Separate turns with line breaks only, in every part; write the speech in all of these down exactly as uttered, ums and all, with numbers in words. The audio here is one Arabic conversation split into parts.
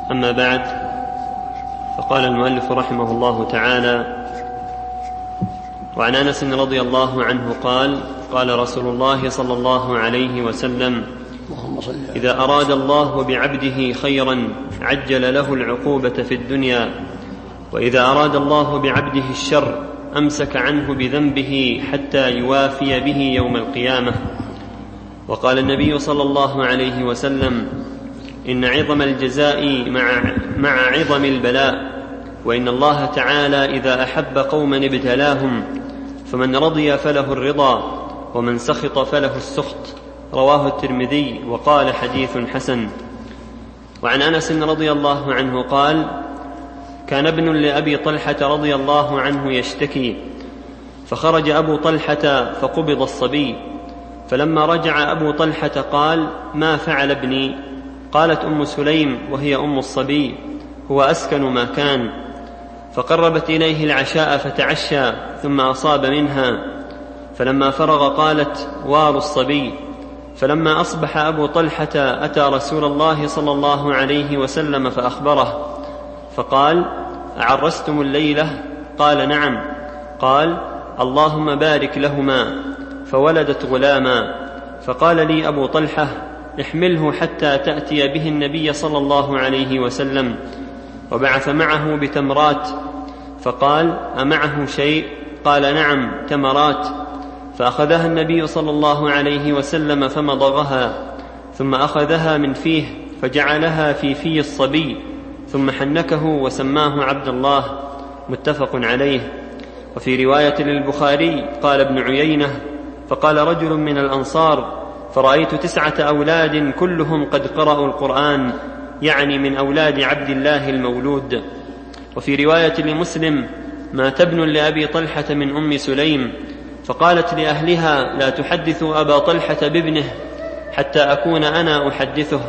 أما بعد، فقال المؤلف رحمه الله تعالى: وعن أنس رضي الله عنه قال: قال رسول الله صلى الله عليه وسلم: إذا أراد الله بعبده خيرا عجل له العقوبة في الدنيا، وإذا أراد الله بعبده الشر أمسك عنه بذنبه حتى يوافي به يوم القيامة. وقال النبي صلى الله عليه وسلم: إن عظم الجزاء مع, مع عظم البلاء، وإن الله تعالى إذا أحب قوما ابتلاهم، فمن رضي فله الرضا، ومن سخط فله السخط. رواه الترمذي وقال: حديث حسن. وعن أنس رضي الله عنه قال: كان ابن لأبي طلحة رضي الله عنه يشتكي، فخرج أبو طلحة فقبض الصبي، فلما رجع أبو طلحة قال: ما فعل ابني؟ قالت أم سليم وهي أم الصبي: هو أسكن ما كان. فقربت إليه العشاء فتعشى، ثم أصاب منها، فلما فرغ قالت: وار الصبي. فلما أصبح أبو طلحة أتى رسول الله صلى الله عليه وسلم فأخبره، فقال: أعرستم الليلة؟ قال: نعم. قال: اللهم بارك لهما. فولدت غلاما. فقال لي أبو طلحة: احمله حتى تأتي به النبي صلى الله عليه وسلم. وبعث معه بتمرات، فقال: أمعه شيء؟ قال: نعم، تمرات. فأخذها النبي صلى الله عليه وسلم فمضغها، ثم أخذها من فيه فجعلها في في الصبي، ثم حنكه وسماه عبد الله. متفق عليه. وفي رواية للبخاري قال ابن عيينة: فقال رجل من الأنصار: فرأيت تسعة أولاد كلهم قد قرأوا القرآن، يعني من أولاد عبد الله المولود. وفي رواية لمسلم: مات ابن لأبي طلحة من أم سليم، فقالت لأهلها: لا تحدثوا أبا طلحة بابنه حتى أكون أنا أحدثه.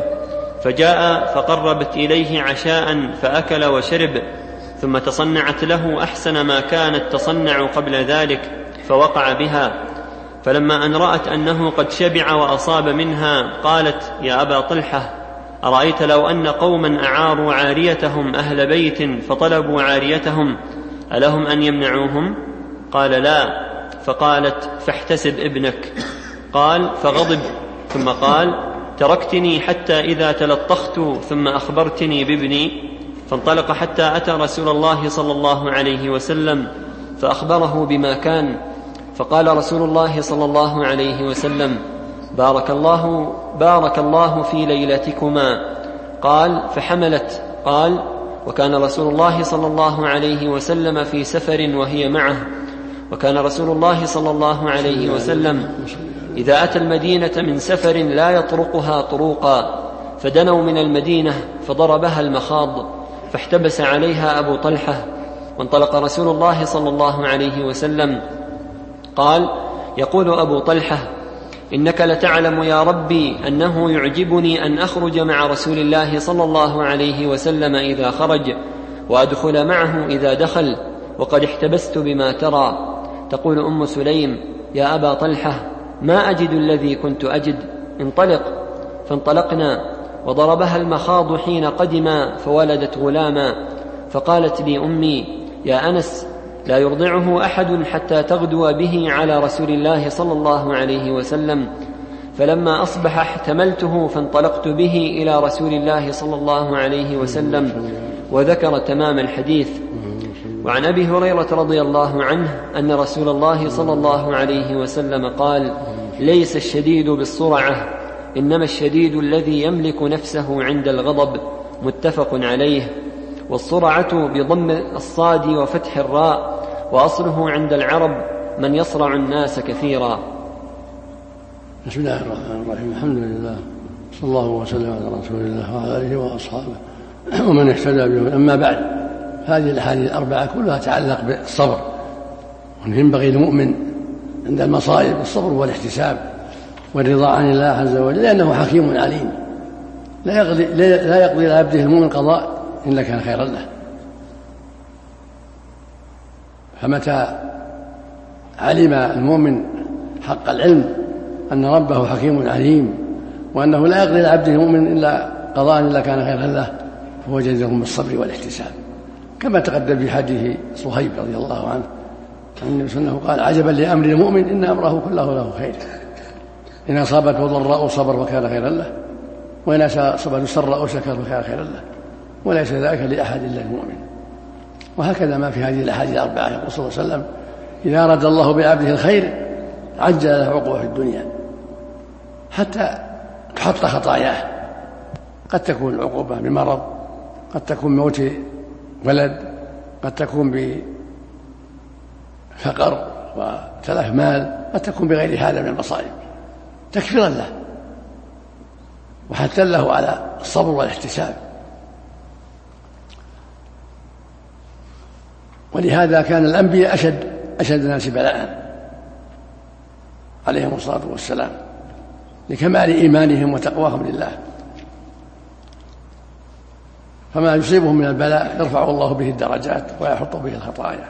فجاء فقربت إليه عشاء فأكل وشرب، ثم تصنعت له أحسن ما كانت تصنع قبل ذلك، فوقع بها. فلما أن رأت أنه قد شبع وأصاب منها قالت: يا أبا طلحة، أرأيت لو أن قوما أعاروا عاريتهم أهل بيت فطلبوا عاريتهم ألهم أن يمنعوهم؟ قال: لا. فقالت: فاحتسب ابنك. قال: فغضب، ثم قال: تركتني حتى إذا تلطخت ثم أخبرتني بابني. فانطلق حتى أتى رسول الله صلى الله عليه وسلم فأخبره بما كان. فقال رسول الله صلى الله عليه وسلم: بارك الله, بارك الله في ليلتكما. قال: فحملت. قال: وكان رسول الله صلى الله عليه وسلم في سفر وهي معه، وكان رسول الله صلى الله عليه وسلم إذا أتى المدينة من سفر لا يطرقها طروقا، فدنوا من المدينة فضربها المخاض، فاحتبس عليها أبو طلحة. وانطلق رسول الله صلى الله عليه وسلم. قال: يقول أبو طلحة: إنك لتعلم يا ربي أنه يعجبني أن أخرج مع رسول الله صلى الله عليه وسلم إذا خرج، وأدخل معه إذا دخل، وقد احتبست بما ترى. تقول أم سليم: يا أبا طلحة، ما أجد الذي كنت أجد، انطلق. فانطلقنا، وضربها المخاض حين قدما فولدت غلاما. فقالت لي أمي: يا أنس، لا يرضعه أحد حتى تغدو به على رسول الله صلى الله عليه وسلم. فلما أصبح احتملته فانطلقت به إلى رسول الله صلى الله عليه وسلم، وذكر تمام الحديث. وعن أبي هريرة رضي الله عنه أن رسول الله صلى الله عليه وسلم قال: ليس الشديد بالسرعة، إنما الشديد الذي يملك نفسه عند الغضب. متفق عليه. والسرعة بضم الصاد وفتح الراء، وأصله عند العرب من يصرع الناس كثيرا.
بسم الله الرحمن الرحيم. الحمد لله، صلى الله وسلم على رسول الله وعلى آله وأصحابه ومن اهتدى بهم. أما بعد، هذه الأحاديث الأربعة كلها تتعلق بالصبر، وأنه ينبغي المؤمن عند المصائب الصبر والاحتساب والرضا عن الله عز وجل، لأنه حكيم عليم، لا يقضي, لا يقضي لعبده المؤمن قضاء إلا كان خيرا له. فمتى علم المؤمن حق العلم أن ربه حكيم عليم، وأنه لا يقضي لعبده المؤمن إلا قضاء إلا كان خيرا له، فهو جزاهم بالصبر والاحتساب، كما تقدم في حديث صهيب رضي الله عنه أن النبي صلى الله عليه وسلم قال: عجبا لأمر المؤمن إن أمره كله له خير، إن أصابته ضراء صبر فكان خيرا له، وإن أصابته سراء شكر فكان خيرا له، وليس ذلك لأحد إلا المؤمن. وهكذا ما في هذه الأحاديث الأربعة يقول صلى الله عليه وسلم: إذا أراد الله بعبده الخير عجل له عقوبة في الدنيا حتى تحط خطاياه، قد تكون العقوبة بمرض، قد تكون موت ولد، قد تكون بفقر وتلف مال، قد تكون بغير هذا من المصائب تكفيرا له وحتى له على الصبر والاحتساب. ولهذا كان الأنبياء أشد أشد الناس بلاء عليهم الصلاة والسلام لكمال إيمانهم وتقواهم لله، فما يصيبهم من البلاء يرفع الله به الدرجات ويحط به الخطايا.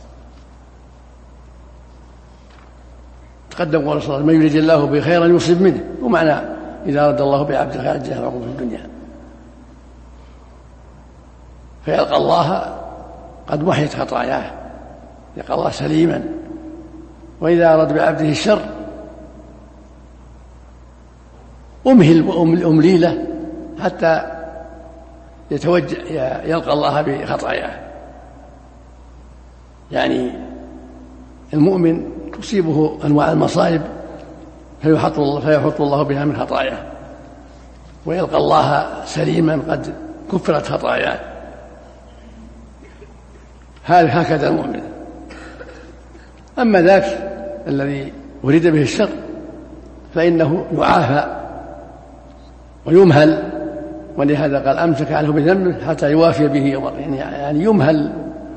تقدم قول صلى الله عليه وسلم: من يريد الله به خيرا يصيب منه، ومعنى إذا أراد الله بعبد خيرا عجل له عقوبة في الدنيا، فيلقى الله قد محيت خطاياه، يلقى الله سليما. وإذا أراد بعبده الشر أمهل وأملي له حتى يتوجه يلقى الله بخطاياه. يعني المؤمن تصيبه أنواع المصائب فيحط الله, فيحط الله بها من خطاياه، ويلقى الله سليما قد كفرت خطاياه. هكذا المؤمن. أما ذاك الذي ورد به الشر فإنه يعافى ويمهل، ولهذا قال: أمسك عنه بذنبه حتى يوافي به يوم القيامة، يعني يمهل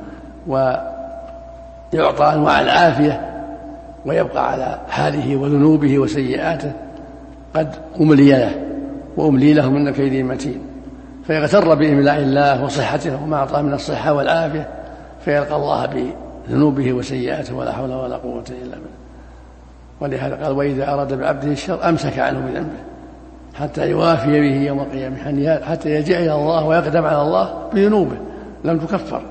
ويعطى أنواع العافية ويبقى على حاله وذنوبه وسيئاته قد أملي له وأملي له من كيد المتين، فيغتر بإملاء الله وصحته وما أعطاه من الصحة والعافية، فيلقى الله بذنوبه وسيئاته ولا حول ولا قوة إلا بالله. ولهذا قال: وإذا أراد بعبده الشر أمسك عنه بذنبه حتى يوافي به يوم القيامة، حتى يجيء إلى الله ويقدم على الله بذنوبه لم تكفر.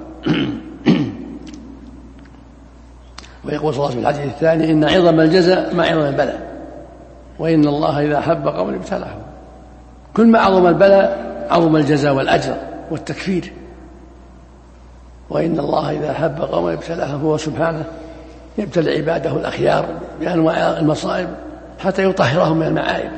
ويقول صلى الله عليه وسلم في الحديث الثاني: إن عظم الجزاء ما عظم البلاء، وإن الله إذا أحب قوما ابتلاهم. كل ما عظم البلاء عظم الجزاء والأجر والتكفير. وإن الله إذا أحب قوما ابتلاهم، هو سبحانه يبتلي عباده الأخيار بأنواع المصائب حتى يطهرهم من المعايب.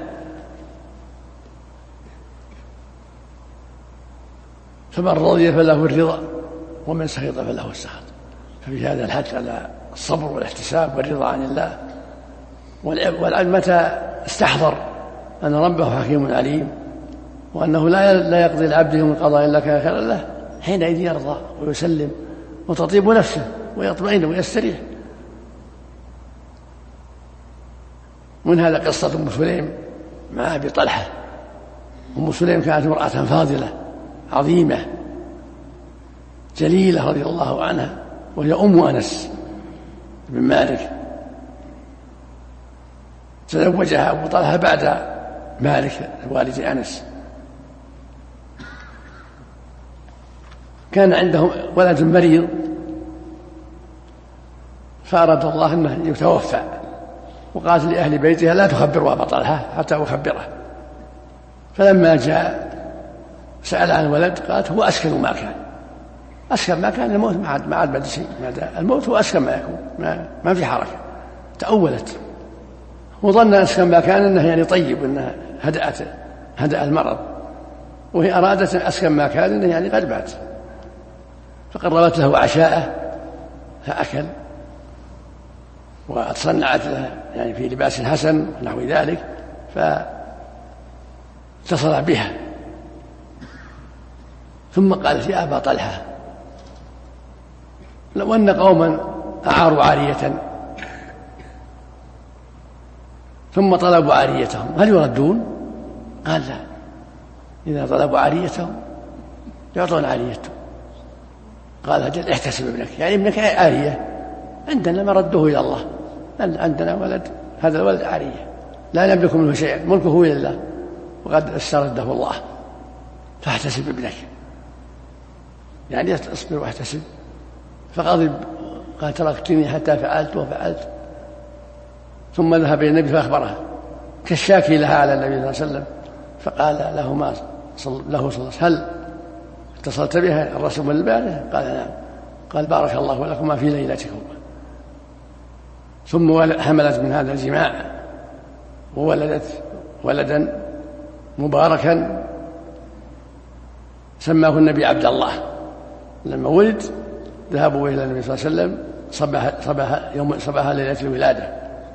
فمن رضي فله الرضا ومن سخط فله السخط. ففي هذا الحث على الصبر والاحتساب والرضا عن الله. والعبد متى استحضر أن ربه حكيم عليم وأنه لا يقضي العبد يوم القضاء إلا كان خيرا له، حينئذ يرضى ويسلم وتطيب نفسه ويطمئن ويستريح. من هذا قصة أم سليم مع أبي طلحة. أم سليم كانت امرأة فاضلة عظيمة جليلة رضي الله عنها، وهي أم أنس بن مالك. تزوجها أبو طلحة بعد مالك والد أنس. كان عندهم ولد مريض فأراد الله أنه يتوفى، وقالت لأهل بيتها: لا تخبروا أبا طلحة حتى أخبره. فلما جاء سأل عن الولد قالت: هو أسكن ما كان. أسكن ما كان الموت ما عاد ما عاد بعد شيء، الموت هو أسكن ما يكون، ما, ما في حركة. تأولت وظن أسكن ما كان أنه يعني طيب، أنها هدأت هدأ المرض، وهي أرادت أسكن ما كان أنه يعني قد مات. فقربت له عشاءه فأكل، وتصنعت له يعني في لباس حسن ونحو ذلك، فاتصل بها. ثم قالت: يا أبا طلحة، لو أن قوما أعاروا عارية ثم طلبوا عاريتهم هل يردون؟ قال: لا، إذا طلبوا عاريتهم يعطون عاريتهم. قال: أجل احتسب ابنك، يعني ابنك عارية عندنا ما ردوه إلى الله، عندنا ولد، هذا الولد عارية لا نملك منه شيئا، ملكه إلى الله وقد استرده الله، فاحتسب ابنك. يعني اصبر واحتسب. فغضب قال تركتني حتى فعلت وفعلت. ثم ذهب إلى النبي فأخبره كالشاكي لها على النبي صلى الله عليه وسلم، فقال له ما صل له صلى الله عليه وسلم هل اتصلت بها الرسول من البارحة؟ قال نعم. قال بارك الله لكما في ليلتكم. ثم حملت من هذا الجماع وولدت ولدا مباركا سماه النبي عبد الله. لما ولد ذهبوا إلى النبي صلى الله عليه وسلم صباح, صباح, يوم صباح ليلة الولادة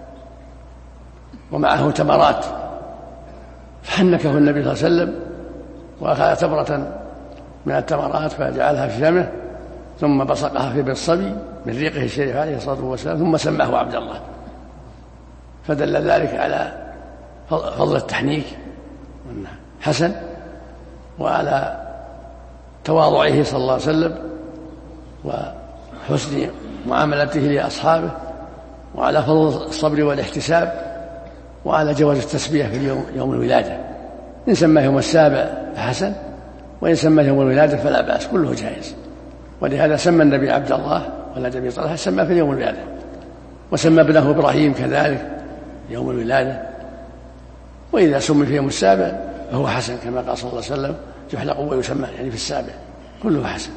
ومعه تمرات، فحنكه النبي صلى الله عليه وسلم وأخذ تمرة من التمرات فجعلها في فمه ثم بصقها في بالصبي من ريقه الشريف عليه الصلاة والسلام ثم سماه عبد الله. فدل ذلك على فضل التحنيك حسن وعلى تواضعه صلى الله عليه وسلم وحسن معاملته لأصحابه وعلى فضل الصبر والاحتساب وعلى جواز التسبيح في اليوم يوم الولادة. إن سماه يوم السابع فحسن، وإن سماه يوم الولادة فلا بأس، كله جائز. ولهذا سمى النبي عبد الله ولد أبي طلحة سمى في يوم الولادة، وسمى ابنه إبراهيم كذلك يوم الولادة. وإذا سمي في يوم السابع فهو حسن كما قال صلى الله عليه وسلم يحلق ويسمى يعني في السابع، كله حسن.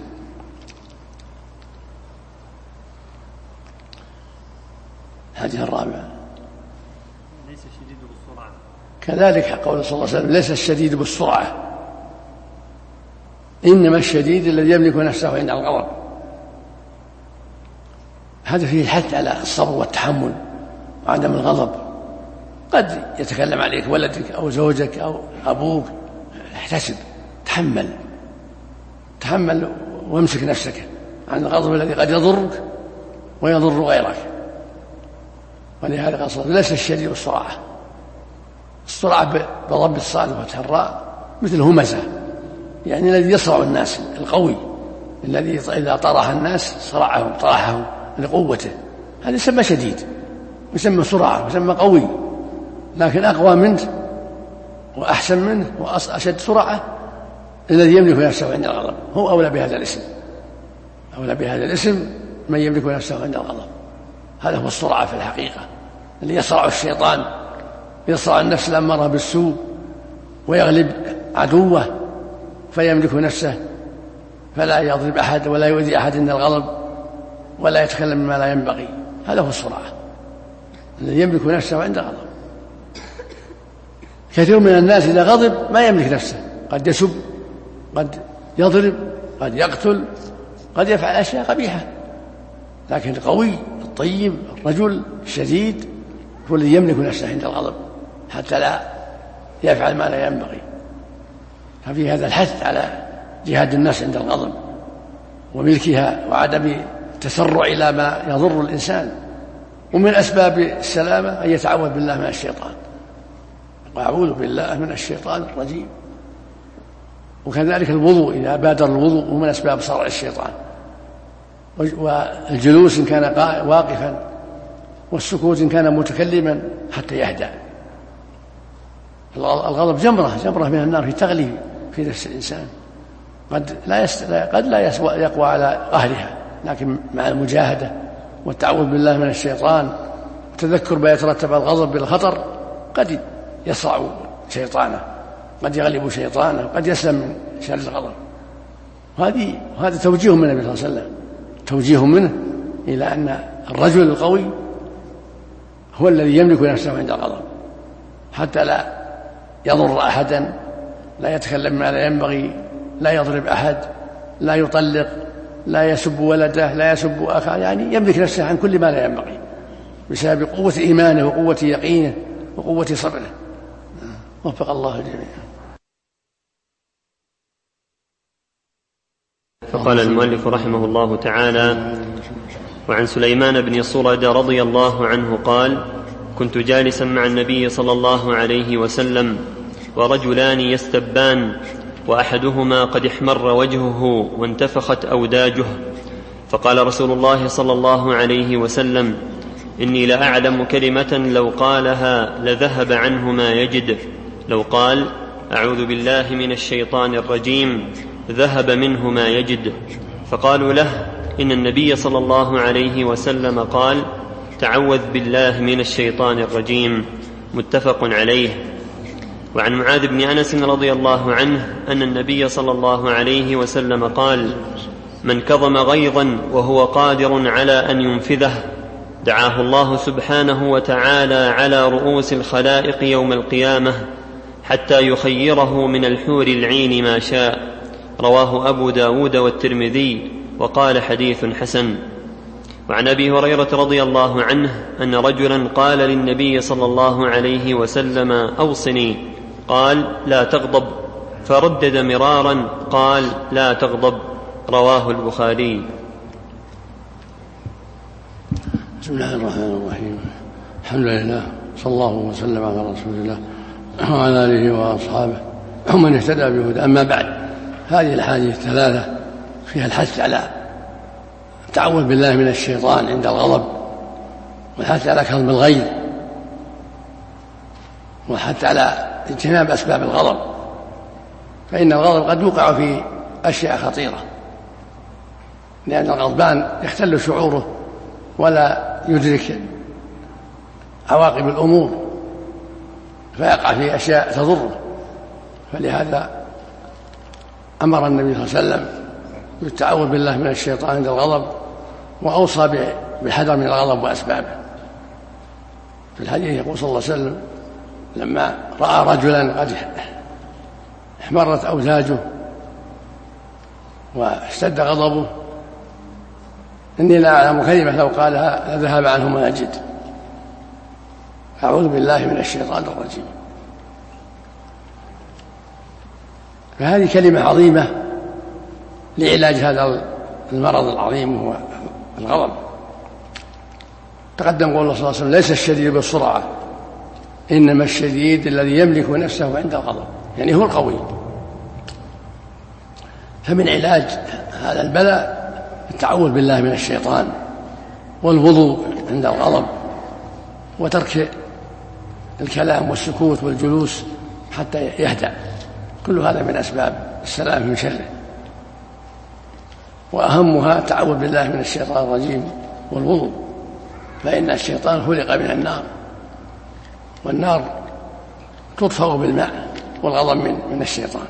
الحديث الرابع
ليس الشديد بالسرعة،
كذلك قول صلى الله عليه وسلم ليس الشديد بالسرعة، إنما الشديد الذي يملك نفسه عند الغضب. هذا فيه الحث على الصبر والتحمل وعدم الغضب. قد يتكلم عليك ولدك أو زوجك أو أبوك، احتسب، تحمل تحمل وامسك نفسك عن الغضب الذي قد يضرك ويضر غيرك. ولهذا قال صلى الله عليه وسلم ليس الشديد بالسرعة. السرعة بضم الصاد وفتح الراء مثل همزة، يعني الذي يصرع الناس، القوي الذي إذا طرح الناس صرعهم طرحهم لقوته، هذا يسمى شديد، يسمى سرعة، يسمى قوي. لكن أقوى منه وأحسن منه وأشد سرعة الذي يملك نفسه عند الغضب، هو أولى بهذا الاسم، أولى بهذا الاسم من يملك نفسه عند الغضب. هذا هو السرعة في الحقيقة، اللي يصرع الشيطان، يصرع النفس الأمارة بالسوء ويغلب عدوه فيملك نفسه فلا يضرب أحد ولا يؤذي أحد عند الغضب ولا يتكلم بما لا ينبغي. هذا هو السرعة الذي يملك نفسه عند الغضب. كثير من الناس إذا غضب ما يملك نفسه، قد يسب، قد يضرب، قد يقتل، قد يفعل أشياء قبيحة. لكن القوي الطيب الرجل الشديد هو الذي يملك نفسه عند الغضب حتى لا يفعل ما لا ينبغي. ففي هذا الحث على جهاد النفس عند الغضب وملكها وعدم التسرع إلى ما يضر الإنسان. ومن أسباب السلامة أن يتعوذ بالله من الشيطان، وأعوذ بالله من الشيطان الرجيم. وكذلك الوضوء إذا بادر الوضوء ومن أسباب صرع الشيطان. والجلوس إن كان واقفا، والسكوت إن كان متكلما حتى يهدأ. الغضب جمرة جمرة من النار في تغلي في نفس الإنسان، قد لا يست... قد لا يقوى على قهرها، لكن مع المجاهدة والتعوذ بالله من الشيطان وتذكر ما يترتب الغضب بالخطر قد يصرع شيطانه، قد يغلب شيطانه، قد يسلم من شر الغضب. وهذه هذا توجيه من النبي صلى الله عليه وسلم، توجيه منه إلى أن الرجل القوي هو الذي يملك نفسه عند الغضب حتى لا يضر أحدا، لا يتكلم ما لا ينبغي، لا يضرب أحد، لا يطلق، لا يسب ولده، لا يسب أخاه، يعني يملك نفسه عن كل ما لا ينبغي بسبب قوة إيمانه وقوة يقينه وقوة صبره. وفق الله الجميع.
فقال المؤلف رحمه الله تعالى: وعن سليمان بن صرد رضي الله عنه قال: كنت جالسا مع النبي صلى الله عليه وسلم ورجلان يستبان، وأحدهما قد احمر وجهه وانتفخت أوداجه، فقال رسول الله صلى الله عليه وسلم: إني لأعلم كلمة لو قالها لذهب عنه ما يجد، لو قال: أعوذ بالله من الشيطان الرجيم، ذهب منه ما يجد. فقالوا له: إن النبي صلى الله عليه وسلم قال: تعوذ بالله من الشيطان الرجيم. متفق عليه. وعن معاذ بن أنس رضي الله عنه أن النبي صلى الله عليه وسلم قال: من كظم غيظا وهو قادر على أن ينفذه دعاه الله سبحانه وتعالى على رؤوس الخلائق يوم القيامة حتى يخيره من الحور العين ما شاء. رواه أبو داود والترمذي وقال: حديث حسن. وعن أبي هريرة رضي الله عنه أن رجلا قال للنبي صلى الله عليه وسلم: أوصني. قال: لا تغضب. فردد مرارا قال: لا تغضب. رواه البخاري.
بسم الله الرحمن الرحيم. الحمد لله، صلى الله وسلم على رسول الله وعلى آله وأصحابه ومن اهتدى بهداه. أما بعد، هذه الأحاديث الثلاثة فيها الحث على التعوذ بالله من الشيطان عند الغضب، والحث على كظم الغيظ، والحث على اجتناب أسباب الغضب، فإن الغضب قد يوقع في أشياء خطيرة، لأن الغضبان يختل شعوره ولا يدرك عواقب الأمور فيقع في أشياء تضره. فلهذا أمر النبي صلى الله عليه وسلم بالتعوذ بالله من الشيطان عند الغضب، وأوصى بالحذر من الغضب وأسبابه. في الحديث يقول صلى الله عليه وسلم: لما رأى رجلا قد احمرت أوزاجه واشتد غضبه: إني لا أعلم كلمة لو قالها لذهب عنه ما يجد. أعوذ بالله من الشيطان الرجيم. فهذه كلمة عظيمة لعلاج هذا المرض العظيم وهو الغضب. تقدم قول الله صلى الله عليه وسلم: ليس الشديد بالسرعة، إنما الشديد الذي يملك نفسه عند الغضب، يعني هو القوي. فمن علاج هذا البلاء التعوذ بالله من الشيطان، والوضوء عند الغضب، وترك الكلام والسكوت والجلوس حتى يهدأ. كل هذا من أسباب السلام من شره، وأهمها التعوذ بالله من الشيطان الرجيم والوضوء، فإن الشيطان خلق من النار، والنار تطفأ بالماء، والغضب من, من الشيطان.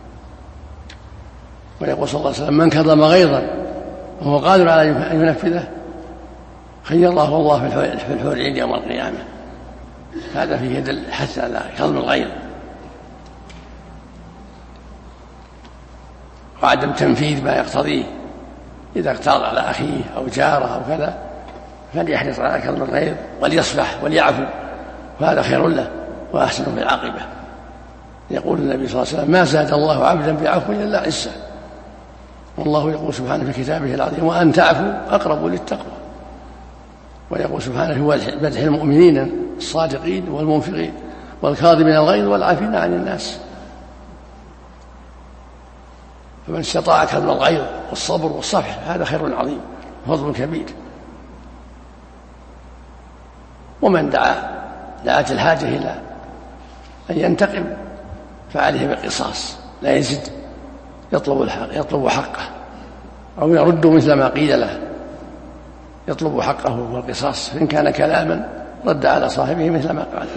ويقول صلى الله عليه وسلم: من كظم غيظا وهو قادر على أن ينفذه خيره الله في الحور العين يوم القيامة. هذا في يد الحث على كظم الغيظ وعدم تنفيذ ما يقتضيه. إذا اقترض على أخيه أو جاره أو كذا فليحرص على كظم الغيظ وليصفح وليعفو، وهذا خير له وأحسن في العاقبة. يقول النبي صلى الله عليه وسلم: ما زاد الله عبدا بعفو إلا عزا. والله يقول سبحانه في كتابه العظيم: وأن تعفوا أقرب للتقوى. ويقول سبحانه في مدح المؤمنين الصادقين والمنفقين والكاظمين الغيظ والعافين عن الناس. فمن استطاع كظم الغيظ والصبر والصفح هذا خير عظيم وفضل كبير. ومن دعا دعت الحاجة إلى أن ينتقم فعليه بالقصاص، لا يزد، يطلب الحق يطلب حقه أو يرد مثل ما قيل له، يطلب حقه والقصاص. فإن كان كلاما رد على صاحبه مثل ما قال.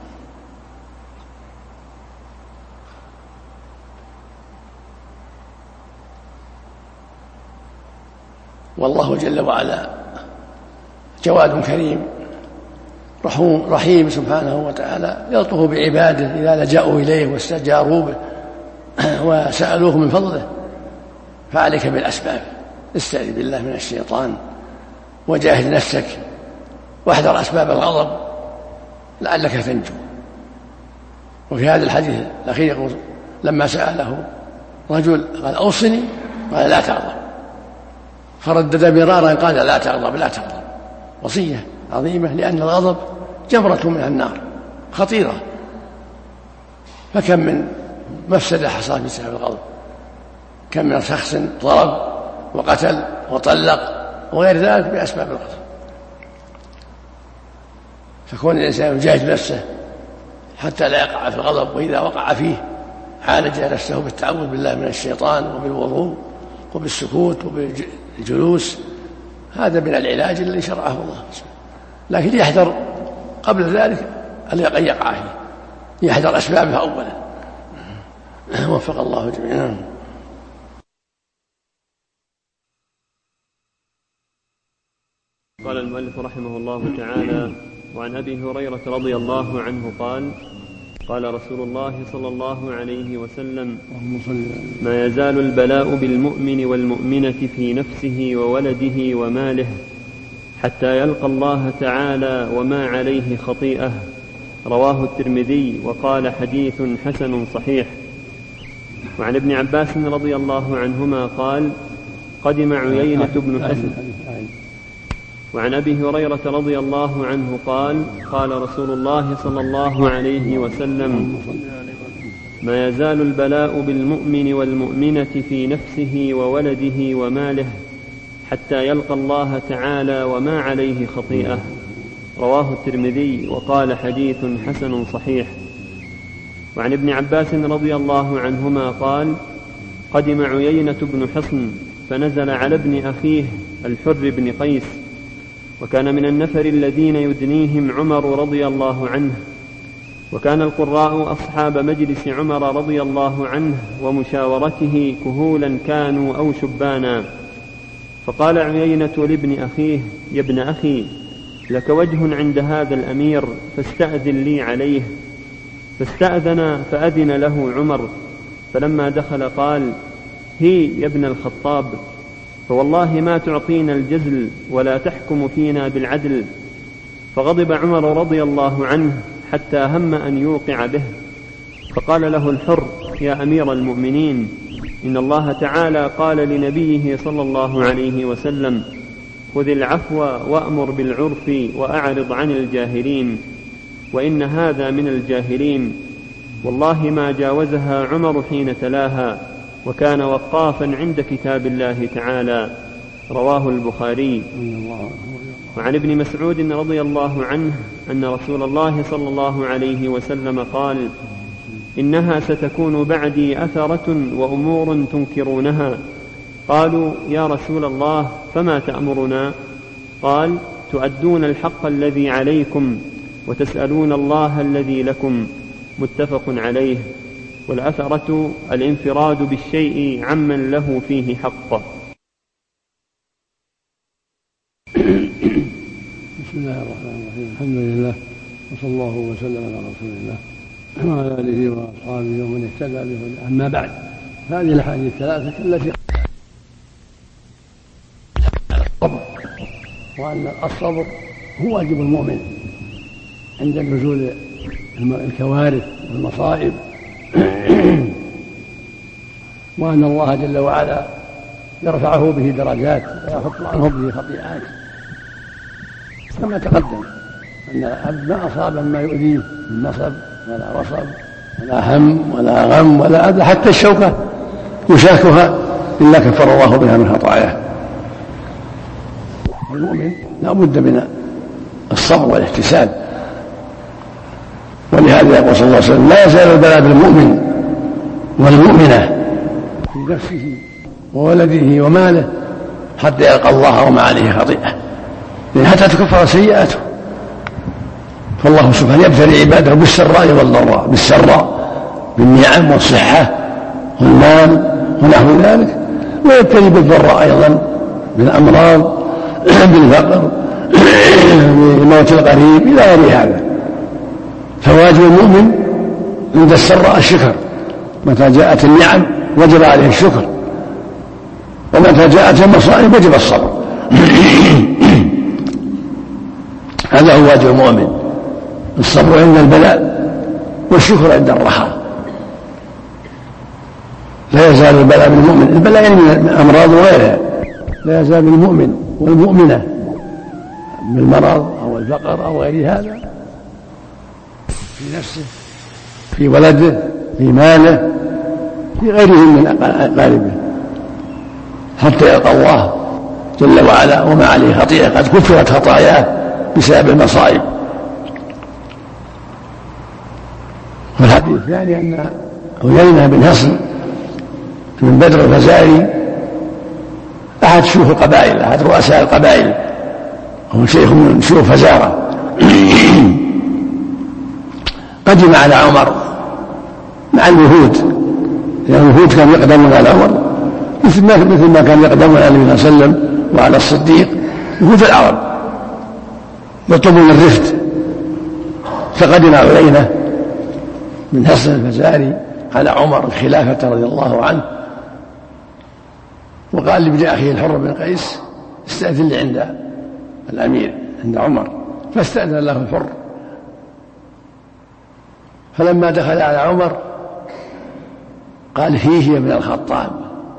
والله جل وعلا جواد كريم رحيم سبحانه وتعالى، يلطف بعباده إذا لجأوا إليه واستجاروا به وسألوه من فضله. فعليك بالأسباب، استعذ بالله من الشيطان وجاهد نفسك واحذر أسباب الغضب لعلك تنجو. وفي هذا الحديث الأخير يقول: لما سأله رجل قال: أوصني، قال: لا تغضب. فردد مرارا قال: لا تغضب لا تغضب. وصية عظيمة، لأن الغضب جمرة من النار خطيرة. فكم من مفسدة حصلت بسبب الغضب، كم من شخص ضرب وقتل وطلق وغير ذلك بأسباب الغضب. فكون الإنسان يجاهد نفسه حتى لا يقع في الغضب، وإذا وقع فيه عالج نفسه بالتعوذ بالله من الشيطان وبالوضوء وبالسكوت وبالجلوس، هذا من العلاج الذي شرعه الله، لكن يحذر قبل ذلك أن يقع فيه، يحذر أسبابه أولا. وفق الله جميعا.
قال المؤلف رحمه الله تعالى: وعن أبي هريرة رضي الله عنه قال: قال رسول الله صلى الله عليه وسلم: ما يزال البلاء بالمؤمن والمؤمنة في نفسه وولده وماله حتى يلقى الله تعالى وما عليه خطيئة. رواه الترمذي وقال: حديث حسن صحيح. وعن ابن عباس رضي الله عنهما قال: قدم عيينة بن حسن. وعن أبي هريرة رضي الله عنه قال: قال رسول الله صلى الله عليه وسلم: ما يزال البلاء بالمؤمن والمؤمنة في نفسه وولده وماله حتى يلقى الله تعالى وما عليه خطيئة. رواه الترمذي وقال: حديث حسن صحيح. وعن ابن عباس رضي الله عنهما قال: قدم عيينة بن حصن فنزل على ابن أخيه الحر بن قيس، وكان من النفر الذين يدنيهم عمر رضي الله عنه، وكان القراء أصحاب مجلس عمر رضي الله عنه ومشاورته كهولا كانوا أو شبانا. فقال عيينة لابن أخيه: يا ابن أخي، لك وجه عند هذا الأمير فاستأذن لي عليه. فاستأذن فأذن له عمر، فلما دخل قال: هي يا ابن الخطاب، فوالله ما تعطينا الجزل ولا تحكم فينا بالعدل. فغضب عمر رضي الله عنه حتى هم أن يوقع به، فقال له الحر: يا أمير المؤمنين، إن الله تعالى قال لنبيه صلى الله عليه وسلم: خذ العفو وأمر بالعرف وأعرض عن الجاهلين، وإن هذا من الجاهلين. والله ما جاوزها عمر حين تلاها، وكان وقافا عند كتاب الله تعالى. رواه البخاري. وعن ابن مسعود رضي الله عنه أن رسول الله صلى الله عليه وسلم قال: إنها ستكون بعدي أثرة وأمور تنكرونها. قالوا: يا رسول الله، فما تأمرنا؟ قال: تؤدون الحق الذي عليكم وتسألون الله الذي لكم. متفق عليه. والأثرة الانفراد بالشيء عمن له فيه حق.
بسم الله الرحمن الرحيم. الحمد لله، وصلى الله وسلم على رسول الله وعلى آله وأصحابه ومن اهتدى به. أما بعد، هذه الأحاديث الثلاثة التي الصبر، وأن الصبر هو واجب المؤمن عند نزول الكوارث والمصائب، وأن الله جل وعلا يرفعه به درجات ويحط عنه به خطيئات، كما تقدم أن العبد ما أصاب ما يؤذيه من نصب ولا وصب ولا هم ولا غم ولا أذى، حتى الشوكة يشاكها إلا كفر الله بها من خطاياه. المؤمن لا بد من الصبر والاحتساب، ولهذا يقول صلى الله عليه وسلم: لا يزال البلاء بالمؤمن والمؤمنة في نفسه وولده وماله حتى يلقى الله وما عليه خطيئة، يعني حتى تكفر سيئاته. فالله سبحانه يبتلي عباده بالسراء والضراء، بالسراء بالنعم والصحة والمال ونحو ذلك، ويبتلي بالضراء أيضا بالأمراض بالفقر بموت القريب إلى غير هذا. فواجب المؤمن عند السراء الشكر، متى جاءت النعم وجب عليه الشكر، ومتى جاءت المصائب وجب الصبر. هذا هو واجب المؤمن، الصبر عند البلاء والشكر عند الرخاء. لا يزال البلاء بالمؤمن، البلاء يعني من الأمراض وغيرها، لا يزال المؤمن والمؤمنة بالمرض أو الفقر أو غير هذا في نفسه، في ولده، في ماله، في غيره من أقاربه، حتى يلقى الله جل وعلا وما عليه خطيئة، قد كفرت خطاياه بسبب المصائب. والحديث يعني أن عيينة بن حصن من بدر الفزاري أحد شيوخ القبائل، أحد رؤساء القبائل، هو شيخ من شيوخ فزارة، قدم على عمر مع الوفود، لأن يعني الوفود كانوا يقدمون على عمر مثل ما, مثل ما كان يقدمون على النبي صلى الله عليه وسلم وعلى الصديق، وفود العرب يطلبون الرفد. فقدم عيينة من حصن الفزاري على عمر الخلافة رضي الله عنه، وقال لابن أخيه الحر بن قيس استأذن لي عند الأمير عند عمر، فاستأذن له الحر. فلما دخل على عمر قال فيه يا ابن الخطاب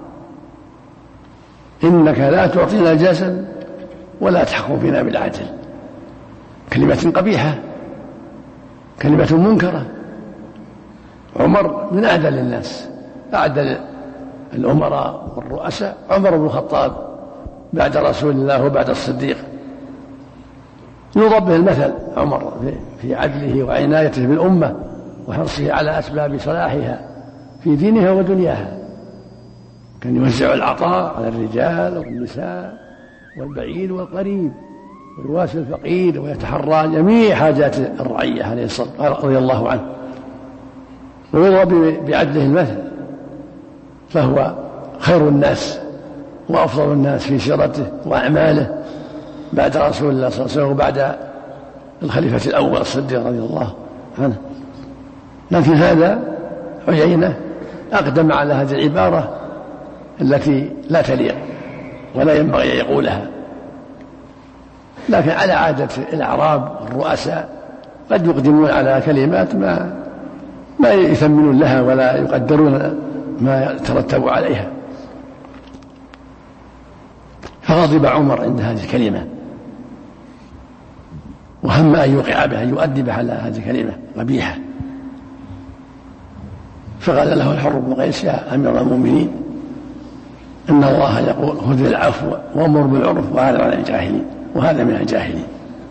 إنك لا تعطينا الجزل ولا تحكم فينا بالعدل. كلمة قبيحة، كلمة منكرة. عمر من أعدل الناس، أعدل الأمراء والرؤساء عمر بن الخطاب بعد رسول الله وبعد الصديق، يضرب به المثل عمر في عدله وعنايته بالأمة وحرصه على أسباب صلاحها في دينها ودنياها. كان يوزع العطاء على الرجال والنساء والبعيد والقريب ويواسي الفقير ويتحرى جميع حاجات الرعية عليه الصلاة والسلام رضي الله عنه، ويضرب بعدله المثل، فهو خير الناس وأفضل الناس في سيرته وأعماله بعد رسول الله صلى الله عليه وسلم وبعد الخليفة الأول الصديق رضي الله عنه. لكن هذا عيينة أقدم على هذه العبارة التي لا تليق ولا ينبغي أن يقولها، لكن على عادة الأعراب والرؤساء قد يقدمون على كلمات ما ما يثمنون لها ولا يقدرون ما يترتب عليها. فغضب عمر عند هذه الكلمة وهم أن يوقع بها، يؤدب على هذه الكلمة قبيحة. فقال له الحر بن قيس يا أمير المؤمنين إن الله يقول خذ العفو وأمر بالعرف وأعرض عن الجاهلين، وهذا من الجاهلين.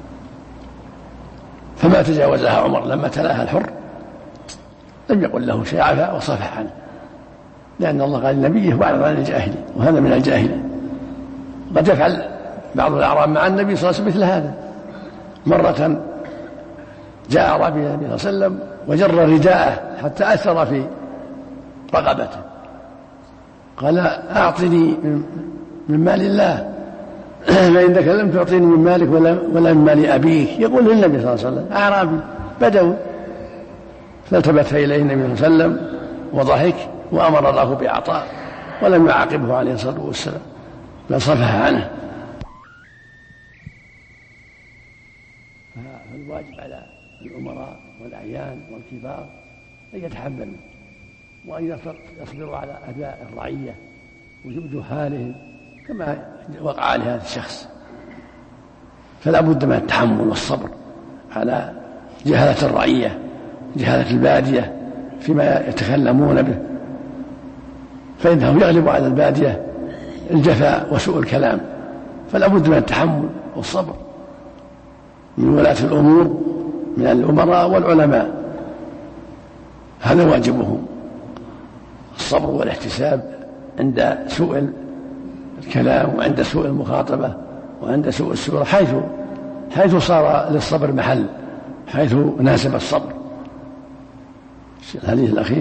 فما تجاوزها عمر لما تلاها الحر، لم يقل له شيء، عفا وصفح عنه، لأن الله قال لنبيه وأعرض عن الجاهلين، وهذا من الجاهلين. قد يفعل بعض الأعراب مع النبي صلى الله عليه وسلم مثل هذا. مرة جاء أعرابي النبي صلى الله عليه وسلم وجر رداءه حتى أثر في رقبته، قال أعطني من مال الله فإنك لم تعطيني من مالك ولا, ولا من مال أبيك. يقول للنبي صلى الله عليه وسلم أعرابي بدوي. فالتفت إليه النبي صلى الله عليه وسلم وضحك وأمر له بعطاء ولم يعاقبه عليه الصلاة والسلام، بل صفح عنه. فالواجب على الأمراء والأعيان والكبار أن يتحملوا وأن يصبروا على أداء الرعية وجود حالهم كما وقع لهذا الشخص. فلا بد من التحمل والصبر على جهالة الرعية، جهالة البادية فيما يتكلمون به، فإنه يغلب على البادية الجفاء وسوء الكلام. فلا بد من التحمل والصبر من ولاة الأمور من الأمراء والعلماء، هذا واجبهم، الصبر والاحتساب عند سوء الكلام وعند سوء المخاطبة وعند سوء السورة، حيث حيث صار للصبر محل، حيث ناسب الصبر. الحديث الأخير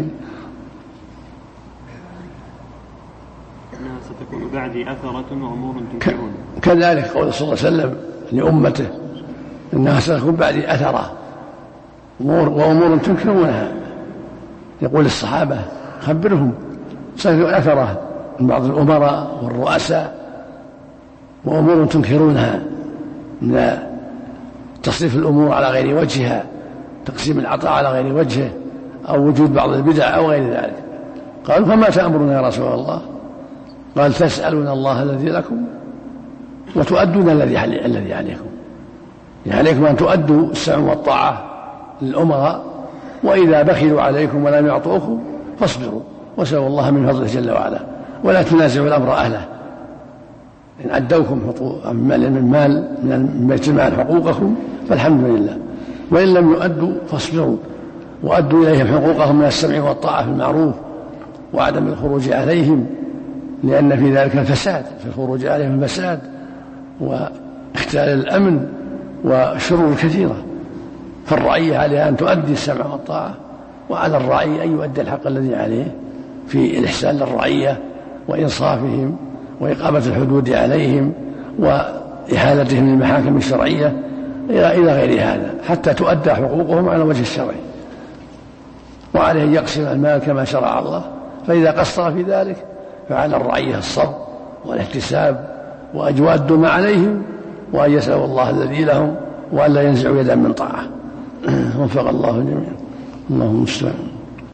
أنها ستكون بعدي أثرة وأمور تنكرون،
كذلك قول صلى الله عليه وسلم لأمته إنها ستكون بعدي أثرة وأمور تنكرونها. يقول الصحابة خبرهم ستكون أثرة من بعض الأمراء والرؤساء وأمور تنكرونها من تصريف الأمور على غير وجهها، تقسيم العطاء على غير وجهه، أو وجود بعض البدع أو غير ذلك. قالوا فما تأمرون يا رسول الله؟ قال تسألون الله الذي لكم وتؤدون الذي الذي عليكم. يعني عليكم أن تؤدوا السمع والطاعة للأمراء، وإذا بخلوا عليكم ولم يعطوكم فاصبروا واسألوا الله من فضله جل وعلا، ولا تنازعوا الأمر أهله. إن أدوكم من مال من مال من بيت المال حقوقكم فالحمد لله، وإن لم يؤدوا فاصبروا وأدوا إليهم حقوقهم من السمع والطاعة في المعروف وعدم الخروج عليهم لأن في ذلك الفساد، في الخروج عليهم الفساد واختلال الأمن والشرور الكثيرة. فالرعية عليها أن تؤدي السمع والطاعة، وعلى الراعي أن يؤدي الحق الذي عليه في الإحسان للرعية وإنصافهم وإقامة الحدود عليهم وإحالتهم للمحاكم الشرعية إلى غير هذا حتى تؤدى حقوقهم على وجه الشرعي. وعليه أن يقسم المال كما شرع الله، فإذا قصر في ذلك فعلى الرعية الصبر والاحتساب وأجواد ما عليهم، وأن يسألوا الله الذي لهم وألا ينزعوا يدا من طاعة. وفق الله جميعا. اللهم المستعان.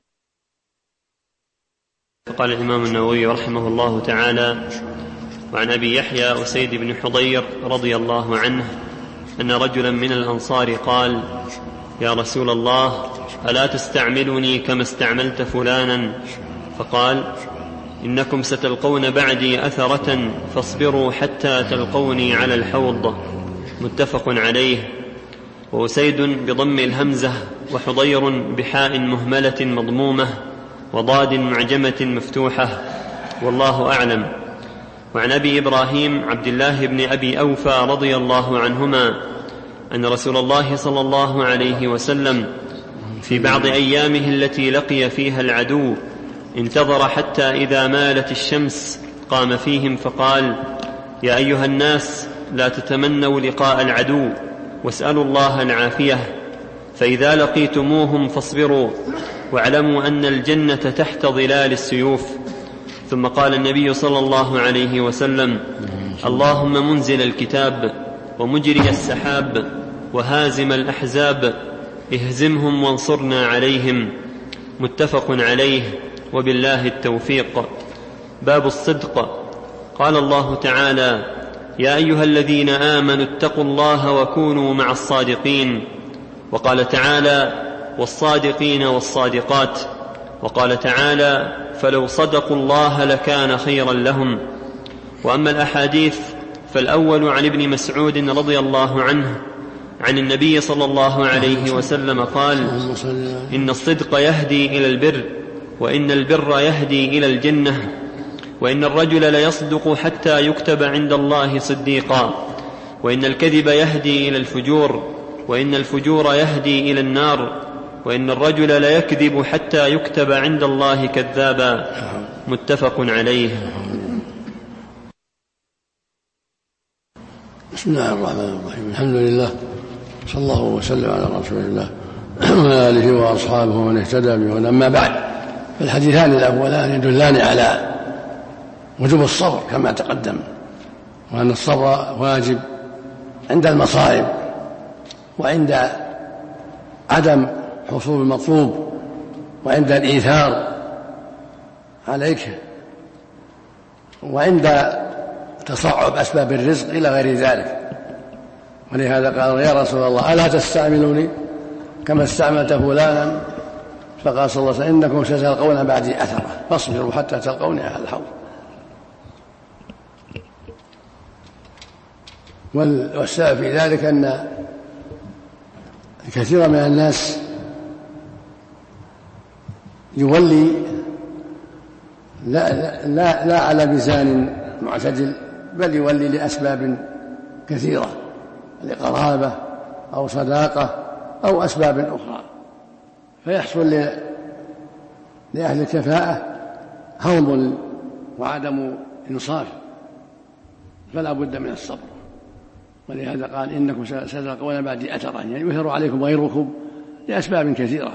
قال الإمام النووي رحمه الله تعالى: وعن أبي يحيى أسيد بن حضير رضي الله عنه أن رجلا من الأنصار قال: يا رسول الله، ألا تستعملني كما استعملت فلانا؟ فقال: إنكم ستلقون بعدي أثرة فاصبروا حتى تلقوني على الحوض. متفق عليه. وأسيد بضم الهمزة، وحضير بحاء مهملة مضمومة، وضاد معجمة مفتوحة، والله أعلم. وعن أبي إبراهيم عبد الله بن أبي أوفى رضي الله عنهما أن رسول الله صلى الله عليه وسلم في بعض أيامه التي لقي فيها العدو انتظر حتى إذا مالت الشمس قام فيهم فقال: يا أيها الناس، لا تتمنوا لقاء العدو واسألوا الله العافية، فإذا لقيتموهم فاصبروا واعلموا أن الجنة تحت ظلال السيوف. ثم قال النبي صلى الله عليه وسلم: اللهم منزل الكتاب ومجري السحاب وهازم الأحزاب اهزمهم وانصرنا عليهم. متفق عليه، وبالله التوفيق. باب الصدق. قال الله تعالى: يا أيها الذين آمنوا اتقوا الله وكونوا مع الصادقين. وقال تعالى: والصادقين والصادقات. وقال تعالى: فلو صدقوا الله لكان خيرا لهم. وأما الأحاديث فالأول عن ابن مسعود رضي الله عنه عن النبي صلى الله عليه وسلم قال: إن الصدق يهدي إلى البر، وإن البر يهدي إلى الجنة، وإن الرجل ليصدق حتى يكتب عند الله صديقا، وإن الكذب يهدي إلى الفجور، وإن الفجور يهدي إلى النار، وإن الرجل ليكذب حتى يكتب عند الله كذابا. متفق عليه.
بسم الله الرحمن الرحيم. الحمد لله، صلى الله وسلم على رسول الله وعلى آله وأصحابه ومن اهتدى به. أما بعد، فالحديثان الأولان يدلان على وجوب الصبر كما تقدم، وأن الصبر واجب عند المصائب وعند عدم حصول المطلوب وعند الإيثار عليك وعند تصعب أسباب الرزق إلى غير ذلك. ولهذا قال: يا رسول الله، ألا تستعملوني كما استعملت فلانا؟ فقال صلى الله عليه وسلم: إنكم ستلقون بعدي أثرة فاصبروا حتى تلقوني على الحوض. والسبب في ذلك أن كثيرا من الناس يولي لا, لا, لا على ميزان معتدل، بل يولي لأسباب كثيرة، لقرابة أو صداقة أو أسباب أخرى، فيحصل لأهل الكفاءة هرم وعدم إنصاف، فلا بد من الصبر. ولهذا قال: إنكم ستلقون بعدي أثرا، يعني يظهر عليكم غيركم لأسباب كثيرة.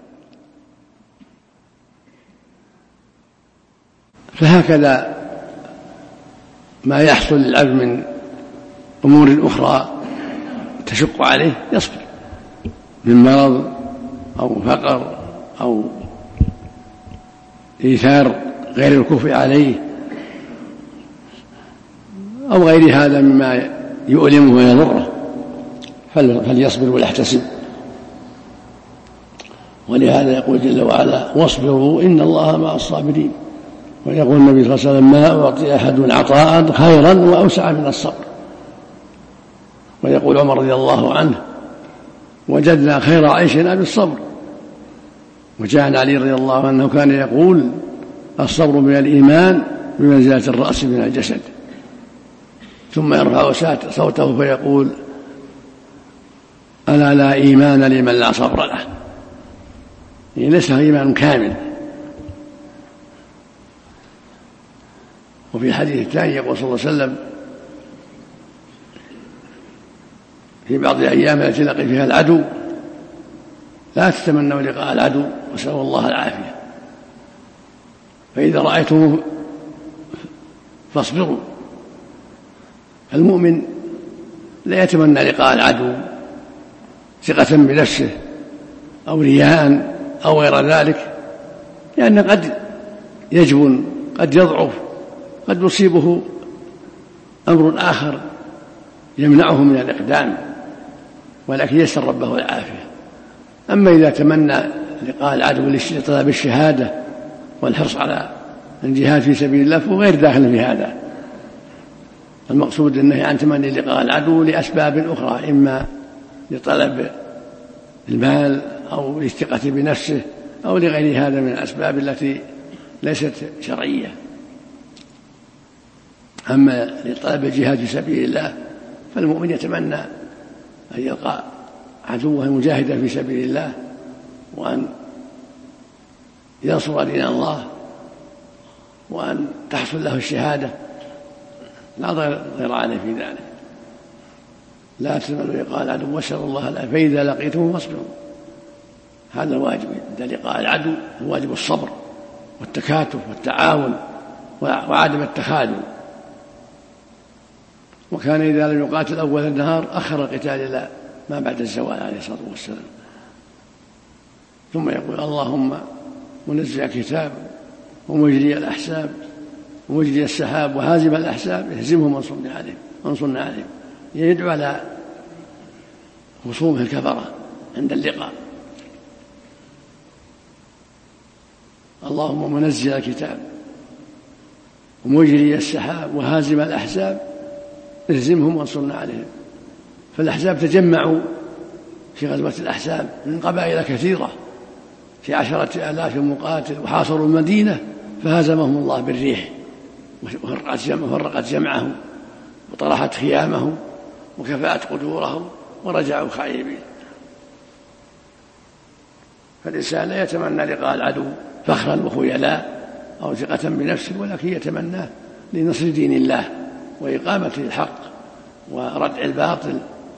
فهكذا ما يحصل للعبد من أمور أخرى تشق عليه يصبر، من مرض أو فقر أو إيثار غير الكفء عليه أو غير هذا مما يؤلمه ويضره، فليصبر ويحتسب. ولهذا يقول جل وعلا: واصبروا إن الله مع الصابرين. ويقول النبي صلى الله عليه وسلم: ما أعطي أحد عطاء خيرا وأوسع من الصبر. ويقول عمر رضي الله عنه: وجدنا خير عيشنا بالصبر. وجاء عن علي رضي الله عنه كان يقول: الصبر من الإيمان بمنزلة الرأس من الجسد، ثم يرفع صوته فيقول: ألا لا إيمان لمن لا صبر له. يعني ليس إيمان كامل. وفي الحديث الثاني يقول صلى الله عليه وسلم في بعض الأيام التي لقي فيها العدو: لا تتمنوا لقاء العدو واسألوا الله العافية، فإذا رأيتموه فاصبروا. المؤمن لا يتمنى لقاء العدو ثقة بنفسه أو رياء أو غير ذلك، لأن قد يجبن، قد يضعف، قد يصيبه أمر آخر يمنعه من الإقدام، ولكن يسأل ربه العافية. أما إذا تمنى لقاء العدو لطلب الشهادة والحرص على الجهاد في سبيل الله فهو غير داخل في هذا. المقصود النهي عن تمني لقاء العدو لأسباب أخرى، إما لطلب المال أو للثقة بنفسه أو لغير هذا من الأسباب التي ليست شرعية. أما لطلب الجهاد في سبيل الله فالمؤمن يتمنى أن يلقى عدوه مجاهدا في سبيل الله، وأن ينصر دين الله، وأن تحصل له الشهادة، لا ضير عليه في ذلك. لا تتمنوا لقاء العدو واسألوا الله العافية، فإذا لقيتموه فاصبروا. هذا الواجب عند لقاء العدو، واجب الصبر والتكاتف والتعاون وعدم التخاذل. وكان إذا لم يقاتل أول النهار أخر القتال إلى ما بعد الزوال عليه الصلاة والسلام، ثم يقول: اللهم منزل الكتاب ومجري الأحساب ومجري السحاب وهازم الأحساب اهزمهم وانصرنا عليهم وانصرنا عليهم. يدعو على خصومه الكفرة عند اللقاء: اللهم منزل الكتاب ومجري السحاب وهازم الأحزاب اهزمهم وانصرنا عليهم. فالأحزاب تجمعوا في غزوة الأحزاب من قبائل كثيرة في عشرة آلاف مقاتل، وحاصروا المدينة فهزمهم الله بالريح وفرقت جمعهم وطرحت خيامهم وكفأت قدورهم ورجعوا خائبين. فالإنسان لا يتمنى لقاء العدو فخرا وخيلاء أو ثقة بنفسه، ولكن يتمناه لنصر دين الله وإقامة الحق وردع الباطل.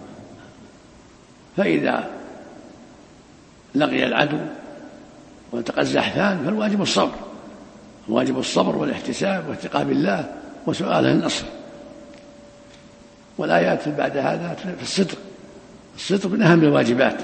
فإذا لقي العدو والتقى الزحفان فالواجب الصبر، واجب الصبر والاحتساب والثقة بالله وسؤال النصر. والآيات بعد هذا في الصدق. الصدق من أهم الواجبات،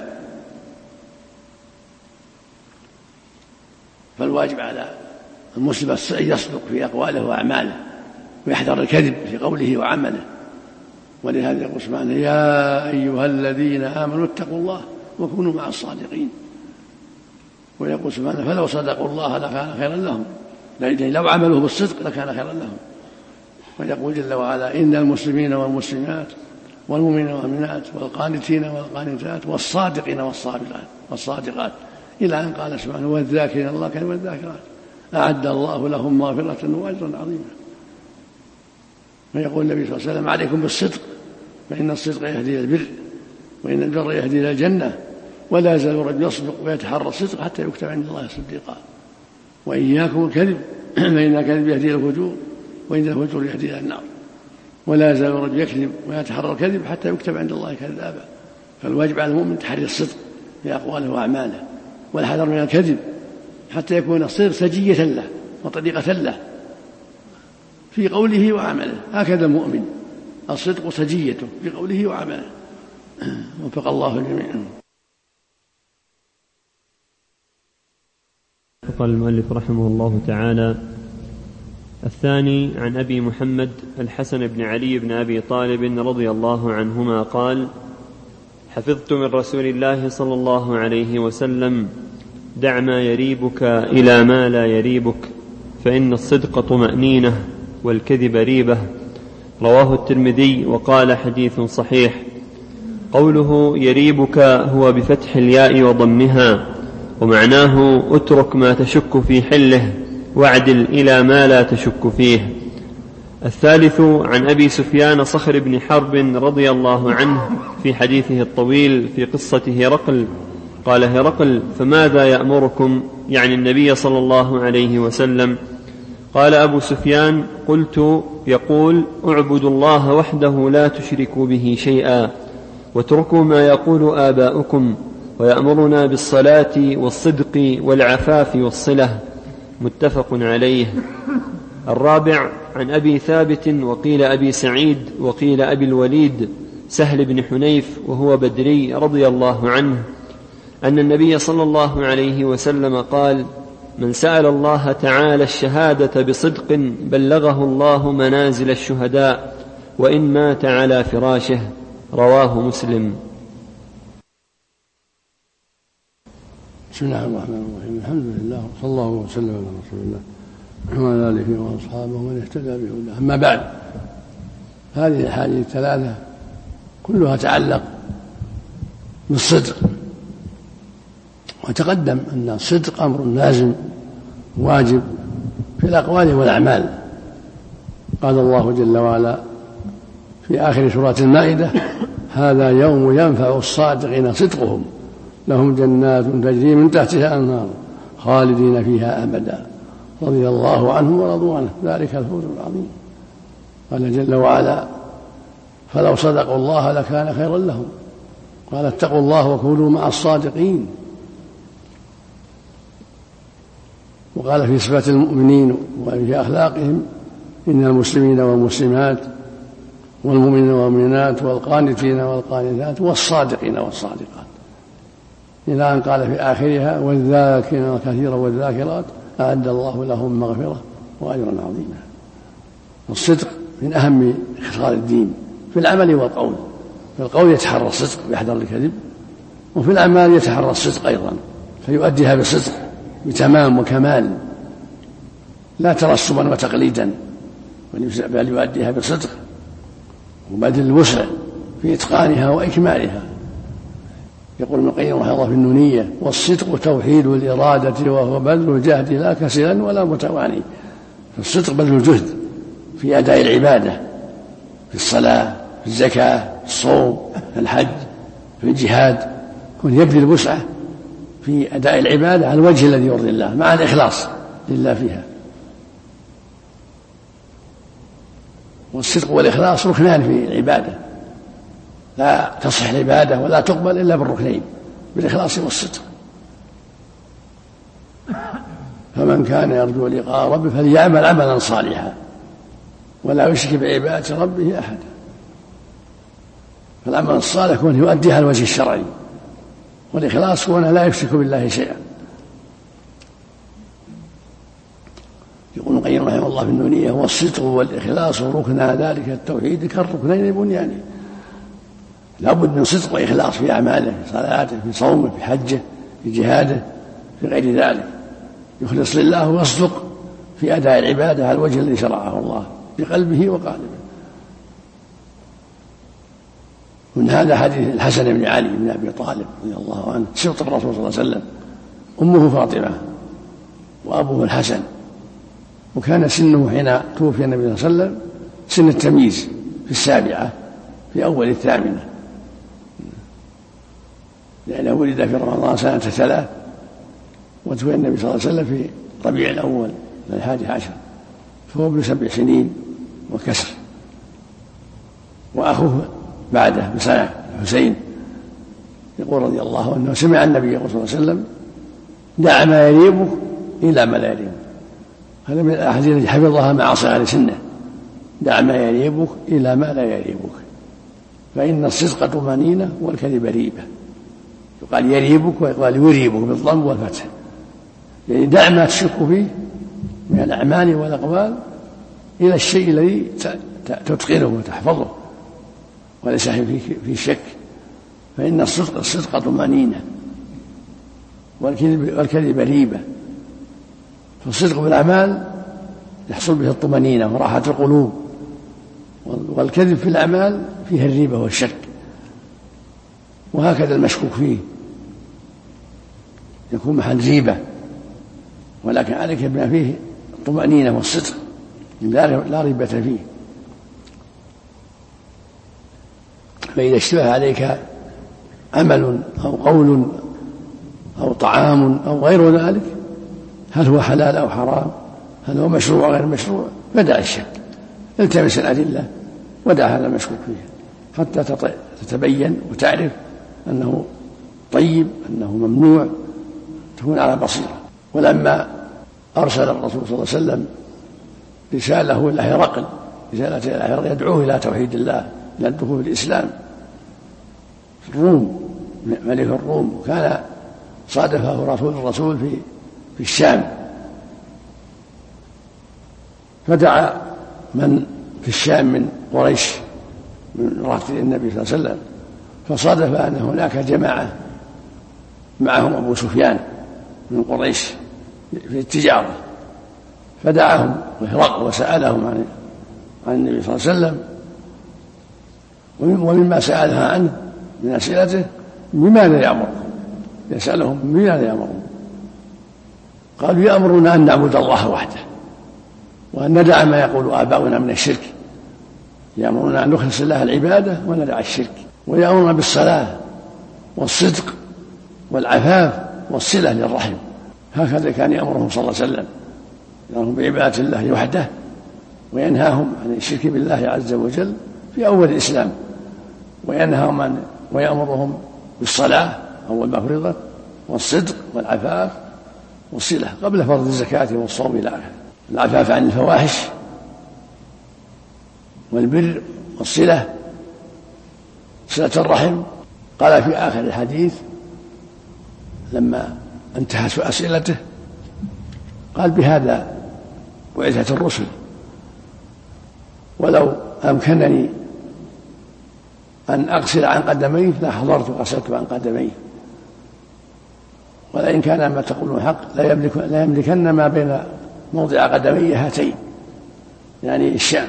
فالواجب على المسلم أن يصدق في أقواله وأعماله ويحذر الكذب في قوله وعمله. ولهذا يقول سبحانه: يا أيها الذين آمنوا اتقوا الله وكونوا مع الصادقين. ويقول سبحانه: فلو صدقوا الله لكان خيرا لهم، لو عملوا بالصدق لكان خيرا لهم. ويقول جل وعلا: إن المسلمين والمسلمات والمؤمنين والمؤمنات والقانتين والقانتات والصادقين والصادقات والصادقات، إلى أن قال سبحانه: والذاكرين الله كثيرا والذاكرات أعد الله لهم مغفرة وأجرا عظيما. ويقول النبي صلى الله عليه وسلم: عليكم بالصدق فإن الصدق يهدي إلى البر وإن البر يهدي إلى الجنة، ولا يزال الرجل يصدق ويتحرى الصدق حتى يكتب عند الله صديقا، وإياكم الكذب فإن الكذب يهدي إلى الفجور وإن الفجور يهدي إلى النار، ولا يزال الرجل يكذب ويتحرى الكذب حتى يكتب عند الله كذابا. فالواجب على المؤمن تحري الصدق في أقواله وأعماله، والحذر من الكذب حتى يكون الصدق سجية له وطريقة له في قوله وعمله. هكذا المؤمن الصدق سجيته في قوله وعمله. وفق الله الجميع.
قال المؤلف رحمه الله تعالى: الثاني عن أبي محمد الحسن بن علي بن أبي طالب رضي الله عنهما قال: حفظت من رسول الله صلى الله عليه وسلم: دع ما يريبك إلى ما لا يريبك، فإن الصدق طمأنينة والكذب ريبة. رواه الترمذي وقال: حديث صحيح. قوله يريبك هو بفتح الياء وضمها، ومعناه اترك ما تشك في حله واعدل إلى ما لا تشك فيه. الثالث عن أبي سفيان صخر بن حرب رضي الله عنه في حديثه الطويل في قصة هرقل قال هرقل: فماذا يأمركم؟ يعني النبي صلى الله عليه وسلم. قال أبو سفيان: قلت: يقول: اعبدوا الله وحده لا تشركوا به شيئا واتركوا ما يقول آباؤكم، ويأمرنا بالصلاة والصدق والعفاف والصلة. متفق عليه. الرابع عن أبي ثابت وقيل أبي سعيد وقيل أبي الوليد سهل بن حنيف وهو بدري رضي الله عنه أن النبي صلى الله عليه وسلم قال: من سأل الله تعالى الشهادة بصدق بلغه الله منازل الشهداء وإن مات على فراشه. رواه مسلم.
بسم الله الرحمن الرحيم. الحمد لله صلى الله وسلم على رسول الله وعلى آله وأصحابه ومن اهتدى بهداه. أما بعد، هذه الأحاديث الثلاثة كلها تعلق بالصدق، وتقدم أن الصدق أمر لازم واجب في الأقوال والأعمال. قال الله جل وعلا في آخر سورة المائدة: هذا يوم ينفع الصادقين صدقهم لهم جنات تجري من تحتها أنهار خالدين فيها أبدا رضي الله عنهم ورضوا عنه ذلك الفوز العظيم. قال جل وعلا: فلو صدقوا الله لكان خيرا لهم. قال: اتقوا الله وكونوا مع الصادقين. وقال في صفات المؤمنين وفي أخلاقهم: إن المسلمين والمسلمات والمؤمنين والمؤمنات والقانتين والقانتات والصادقين والصادقات، إلى أن قال في آخرها: والذاكرين كثيرا والذاكرات أعد الله لهم مغفرة وأجرا عظيما. الصدق من أهم خصال الدين في العمل والقول. في القول يتحرى الصدق ويحذر الكذب، وفي الأعمال يتحرى الصدق أيضا فيؤديها بصدق بتمام وكمال، لا ترسبا وتقليدا، بل يؤديها بصدق وبذل الوسع في إتقانها وإكمالها. يقول ابن القيم رحمه الله في النونية: والصدق توحيد الإرادة وهو بذل الجهد لا كسلا ولا متواني. فالصدق بذل الجهد في أداء العبادة، في الصلاة، في الزكاة، في الصوم، في الحج، في الجهاد، يكون يبذل وسعه في أداء العبادة على الوجه الذي يرضي الله مع الإخلاص لله فيها. والصدق والإخلاص ركنان في العبادة، لا تصح العبادة ولا تقبل إلا بالركنين، بالإخلاص والصدق. فمن كان يرجو لقاء ربه فليعمل عملا صالحا ولا يشرك بعبادة ربه أحدا. فالعمل الصالح هو أن يؤديها على الوجه الشرعي، والإخلاص هو أن لا يشرك بالله شيئا. يقول القيم رحمه الله في النونية: هو الصدق والإخلاص ركنا ذلك التوحيد كالركنين البنيان. لا بد من صدق وإخلاص في أعماله، في صلاته، في صومه، في حجه، في جهاده، في غير ذلك. يخلص لله ويصدق في أداء العبادة على الوجه الذي شرعه الله بقلبه وقالبه. من هذا حديث الحسن بن علي بن أبي طالب رضي الله عنه سبط الرسول صلى الله عليه وسلم، أمه فاطمة وأبوه الحسن، وكان سنه حين توفي النبي صلى الله عليه وسلم سن التمييز في السابعة في أول الثامنة، لأنه ولد في رمضان سنة ثلاث، وتوفي النبي صلى الله عليه وسلم في ربيع الأول من الحادي عشر، فهو ابن سبع سنين وكسر. وأخوه بعده بسنة الحسين يقول رضي الله عنه: سمع النبي صلى الله عليه وسلم: دع ما يريبك إلى ما لا يريبك. هذا من الأحاديث التي حفظها مع صغر سنه: دع ما يريبك إلى ما لا يريبك، فإن الصدق طمأنينة والكذب ريبة. يقال يريبك ويقال يريبك بالضم والفتح، يعني دع ما تشك فيه من الأعمال والأقوال إلى الشيء الذي تتقنه وتحفظه وليس فيه شك، فإن الصدق الصدق طمأنينة والكذب, والكذب ريبة. فالصدق بالأعمال يحصل به الطمأنينة وراحة القلوب، والكذب في الأعمال فيها الريبة والشك، وهكذا المشكوك فيه يكون محل ريبة. ولكن عليك بما فيه الطمأنينة والصدق لا ريبة فيه. فإذا اشتبه عليك عمل أو قول أو طعام أو غير ذلك، هل هو حلال أو حرام، هل هو مشروع أو غير مشروع، فدع الشك، التمس الأدلة ودع هذا المشكوك فيه حتى تتبين وتعرف أنه طيب أنه ممنوع، تكون على بصيرة. ولما أرسل الرسول صلى الله عليه وسلم رسالة إلى هرقل رسالة إلى هرقل يدعوه إلى توحيد الله، إلى الدخول في الإسلام، في الروم، ملك الروم، وكان صادفه رسول الرسول في في الشام، فدعا من في الشام من قريش من راتب النبي صلى الله عليه وسلم، فصادف أن هناك جماعة معهم أبو سفيان من قريش في التجارة، فدعاهم وهرقل وسألهم عن عن النبي صلى الله عليه وسلم، ومما سألها عنه من أسئلته بماذا يأمرهم، يسألهم بماذا يأمرهم، قالوا يأمرنا أن نعبد الله وحده وأن ندع ما يقول آباؤنا من الشرك، يأمرنا أن نخلص الله العبادة وندع الشرك، ويأمرنا بالصلاة والصدق والعفاف والصلة للرحم. هكذا كان يأمرهم صلى الله عليه وسلم، يأمرهم بعبادة الله وحده وينهاهم عن الشرك بالله عز وجل في أول الإسلام، وينهاهم عن ويأمرهم بالصلاة أول ما فرضت والصدق والعفاف والصلة قبل فرض الزكاة والصوم إلى آخره، العفاف عن الفواحش والبر والصلة، صلة الرحم. قال في آخر الحديث لما انتهت أسئلته قال بهذا بعثت الرسل، ولو أمكنني أن أغسل عن قدميه لحضرت وغسلت عن قدميه، ولئن كان ما تقولون حق لا يملك لا يملكن ما بين موضع قدمي هاتين، يعني الشام.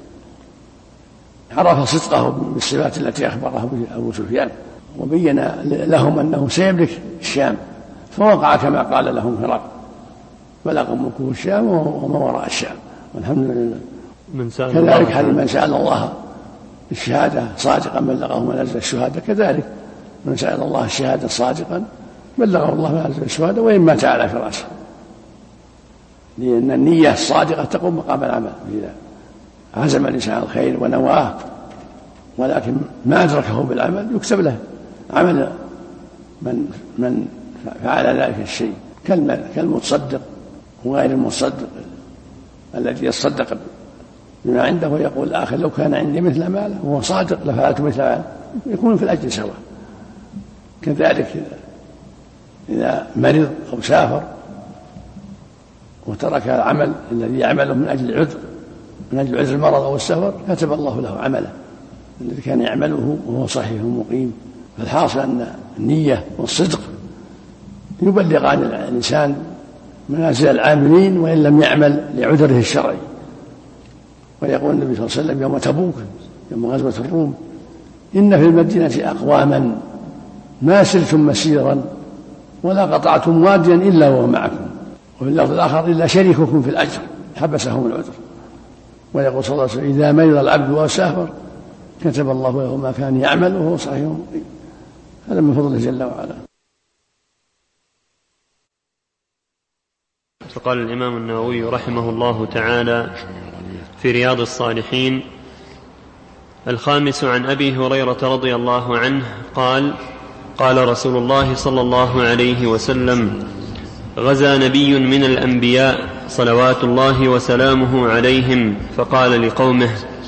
عرف صدقه بالصفات التي أخبره بها أبو سفيان، وبين لهم أنه سيملك الشام، فوقع كما قال لهم هرقل، بلغ ملكه الشام وما وراء الشام، والحمد لله.
من سأل
كذلك هذا من سأل الله الشهادة صادقا بلغه منازل الشهادة، كذلك من سأل الله الشهادة صادقا بلغه الله منازل الشهادة وإن مات على فراشه، لأن النية الصادقة تقوم مقام العمل. إذا عزم الإنسان الخير ونواه ولكن ما أدركه بالعمل يكتب له عمل من من فعل ذلك الشيء، كالمتصدق وغير المتصدق الذي يتصدق بما عنده ويقول الآخر لو كان عندي مثل ماله وهو صادق لفعلت مثل ماله، يكون في الأجر سواء. كذلك إذا مرض أو سافر وترك العمل الذي يعمله من أجل العذر من أجل عذر المرض أو السفر كتب الله له عمله الذي كان يعمله وهو صحيح مقيم. فالحاصل أن النية والصدق يبلغان الإنسان منازل العاملين وإن لم يعمل لعذره الشرعي. ويقول النبي صلى الله عليه وسلم يوم تبوك يوم غزوة الروم إن في المدينة أقواما ما سرتم مسيرا ولا قطعتم واديا إلا وهو معكم، وفي اللفظ الآخر إلا شريككم في الأجر حبسهم العذر. ويقول صلى الله عليه وسلم إذا مرض العبد وسافر كتب الله له ما كان يعمل وهو صحيح مقيم. هذا من فضله جل وعلا.
فقال الإمام النووي رحمه الله تعالى في رياض الصالحين: الخامس عن أبي هريرة رضي الله عنه قال: قال رسول الله صلى الله عليه وسلم: غزا نبي من الأنبياء صلوات الله وسلامه عليهم فقال لقومه: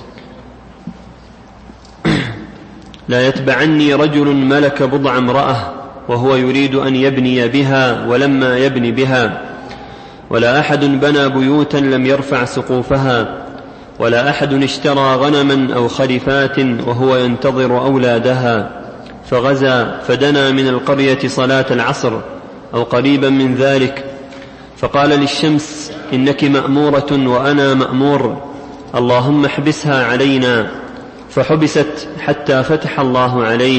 لا يتبعني رجل ملك بضع امرأة وهو يريد أن يبني بها ولما يبني بها، ولا أحد بنى بيوتا لم يرفع سقوفها، ولا أحد اشترى غنما أو خلفات وهو ينتظر أولادها، فغزا فدنا من القرية صلاة العصر أو قريبا من ذلك، فقال للشمس: إنك مأمورة وأنا مأمور، اللهم احبسها علينا، فحبست حتى فتح الله عليه.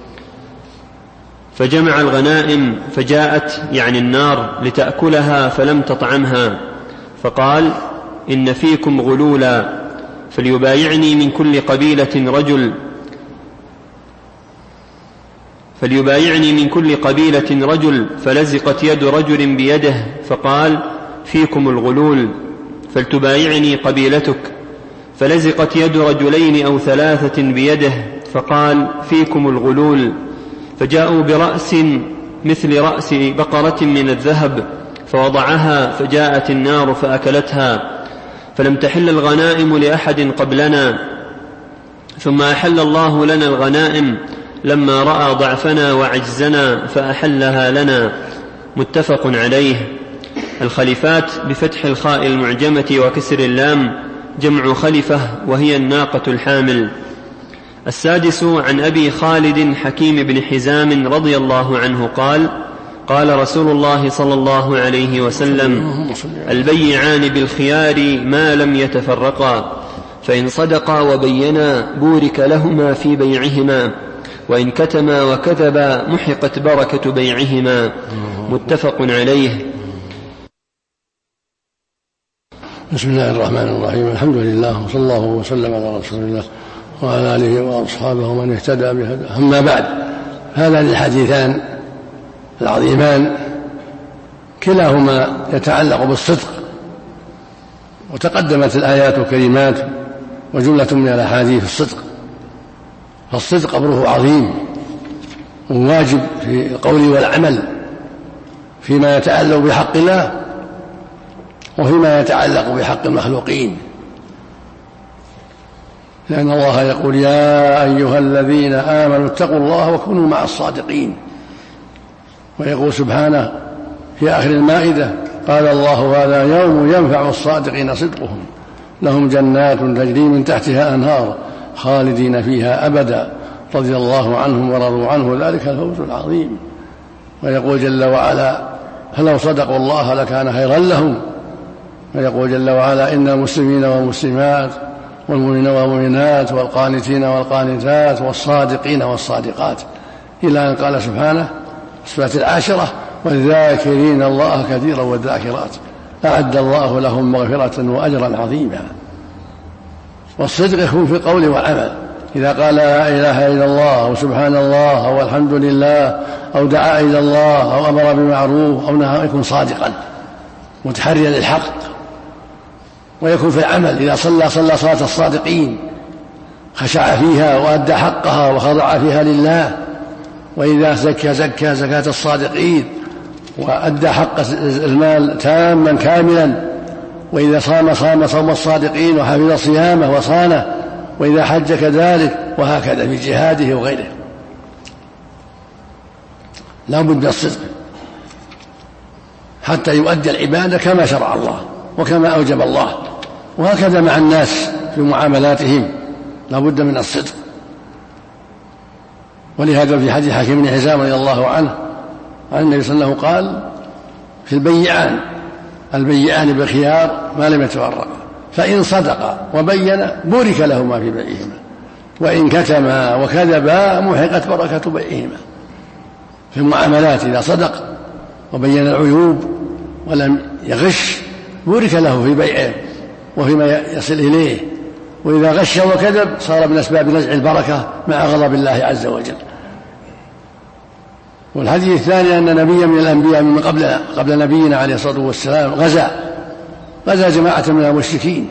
فجمع الغنائم فجاءت يعني النار لتأكلها فلم تطعمها، فقال: إن فيكم غلولا فليبايعني من كل قبيلة رجل فليبايعني من كل قبيلة رجل فلزقت يد رجل بيده فقال: فيكم الغلول فلتبايعني قبيلتك. فلزقت يد رجلين أو ثلاثة بيده فقال: فيكم الغلول. فجاءوا برأس مثل رأس بقرة من الذهب فوضعها فجاءت النار فأكلتها، فلم تحل الغنائم لأحد قبلنا، ثم أحل الله لنا الغنائم لما رأى ضعفنا وعجزنا فأحلها لنا. متفق عليه. الخليفات بفتح الخاء المعجمة وكسر اللام جمع خلفة وهي الناقة الحامل. السادس عن أبي خالد حكيم بن حزام رضي الله عنه قال: قال رسول الله صلى الله عليه وسلم: البيعان بالخيار ما لم يتفرقا، فإن صدقا وبينا بورك لهما في بيعهما، وإن كتما وكذبا محقت بركة بيعهما. متفق عليه.
بسم الله الرحمن الرحيم. الحمد لله وصلى الله وسلم على رسول الله وعلى آله وأصحابه ومن اهتدى بهداه. أما بعد، هذان الحديثان العظيمان كلاهما يتعلق بالصدق، وتقدمت الآيات الكريمات وجملة من الأحاديث الصدق. فالصدق أمره عظيم وواجب في القول والعمل فيما يتعلق بحق الله وفيما يتعلق بحق المخلوقين، لأن الله يقول: يا أيها الذين آمنوا اتقوا الله وكونوا مع الصادقين. ويقول سبحانه في آخر المائدة: قال الله: هذا يوم ينفع الصادقين صدقهم، لهم جنات تجري من تحتها أنهار خالدين فيها أبدا رضي الله عنهم ورضوا عنه ذلك الفوز العظيم. ويقول جل وعلا: فلو صدقوا الله لكان خيرا لهم. ويقول جل وعلا: إن المسلمين والمسلمات والمؤمنين والمؤمنات والقانتين والقانتات والصادقين والصادقات، إلى أن قال سبحانه السورة العاشرة: والذاكرين الله كثيرا والذاكرات أعد الله لهم مغفرة وأجرا عظيما. والصدق يكون في القول والعمل، إذا قال لا إله إلا الله أو سبحان الله أو الحمد لله أو دعا إلى الله أو أمر بمعروف أو نهى، يكون صادقا متحريا للحق. ويكون في العمل، إذا صلى صلى صلاة الصادقين، خشع فيها وأدى حقها وخضع فيها لله. وإذا زكى زكى زكاة الصادقين وأدى حق المال تاما كاملا. وإذا صام صام صوم الصادقين وحفظ صيامه وصانه. وإذا حج كذلك، وهكذا في جهاده وغيره. لا بد من الصدق حتى يؤدي العبادة كما شرع الله وكما أوجب الله. وهكذا مع الناس في معاملاتهم لا بد من الصدق. ولهذا في حديث حكيم بن حزام رضي الله عنه عن النبي صلى الله عليه وسلم قال: في البيعان البيعان بالخيار ما لم يتفرقا، فإن صدقا وبينا بورك لهما في بيعهما، وإن كتما وكذبا محقت بركة بيعهما. في المعاملات إذا صدق وبين العيوب ولم يغش بورك له في بيعه وفيما يصل إليه. وإذا غش وكذب صار من أسباب نزع البركة مع غضب الله عز وجل. والحديث الثاني أن نبيا من الأنبياء من قبل قبل نبينا عليه الصلاة والسلام غزا غزا جماعة من المشركين،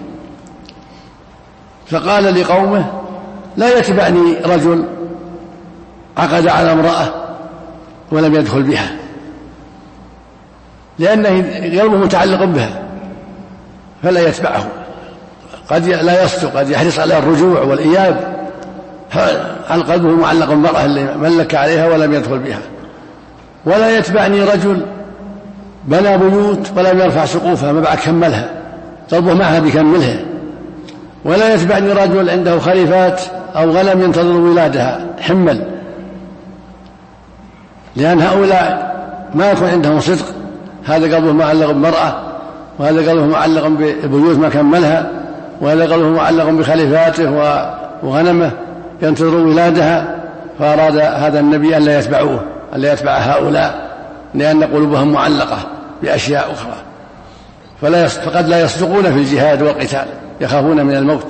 فقال لقومه: لا يتبعني رجل عقد على امرأة ولم يدخل بها، لأنه قلبه متعلق بها فلا يتبعه. قد لا يصدق، قد يحرص على الرجوع والإياب، قلبه معلق بالمرأة اللي ملك عليها ولم يدخل بها. ولا يتبعني رجل بنى بيوت ولم يرفع سقوفها، ما بعد كملها، قلبه معها بيكملها. ولا يتبعني رجل عنده خليفات أو غنم ينتظر ولادها حمل، لأن هؤلاء ما يكون عندهم صدق. هذا قلبه معلق بالمرأة، وهذا قلبه معلق ببيوت ما كملها، وهذا قلبه معلق بخليفاته وغنمه ينتظر ولادها. فأراد هذا النبي ألا فلا فقد لا يصدقون في الجهاد والقتال، يخافون من الموت،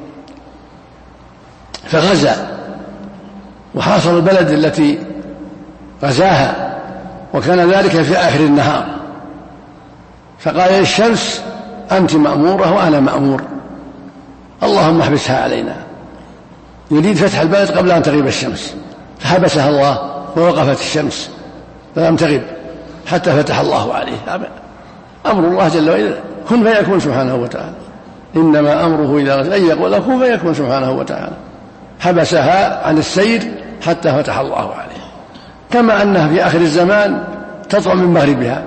فغزا وحاصر البلد التي غزاها، وكان ذلك في آخر النهار، فقال للشمس أنت مأمورة وأنا مأمور، اللهم احبسها علينا، يريد فتح البلد قبل أن تغيب الشمس، فحبسها الله ووقفت الشمس فلم تغب حتى فتح الله عليه. أمر الله جل وعلا كن فيكون سبحانه وتعالى، إنما أمره إذا أراد أن يقول كن فيكون سبحانه وتعالى، حبسها عن السير حتى فتح الله عليه. كما أنها في آخر الزمان تطلع من مغربها،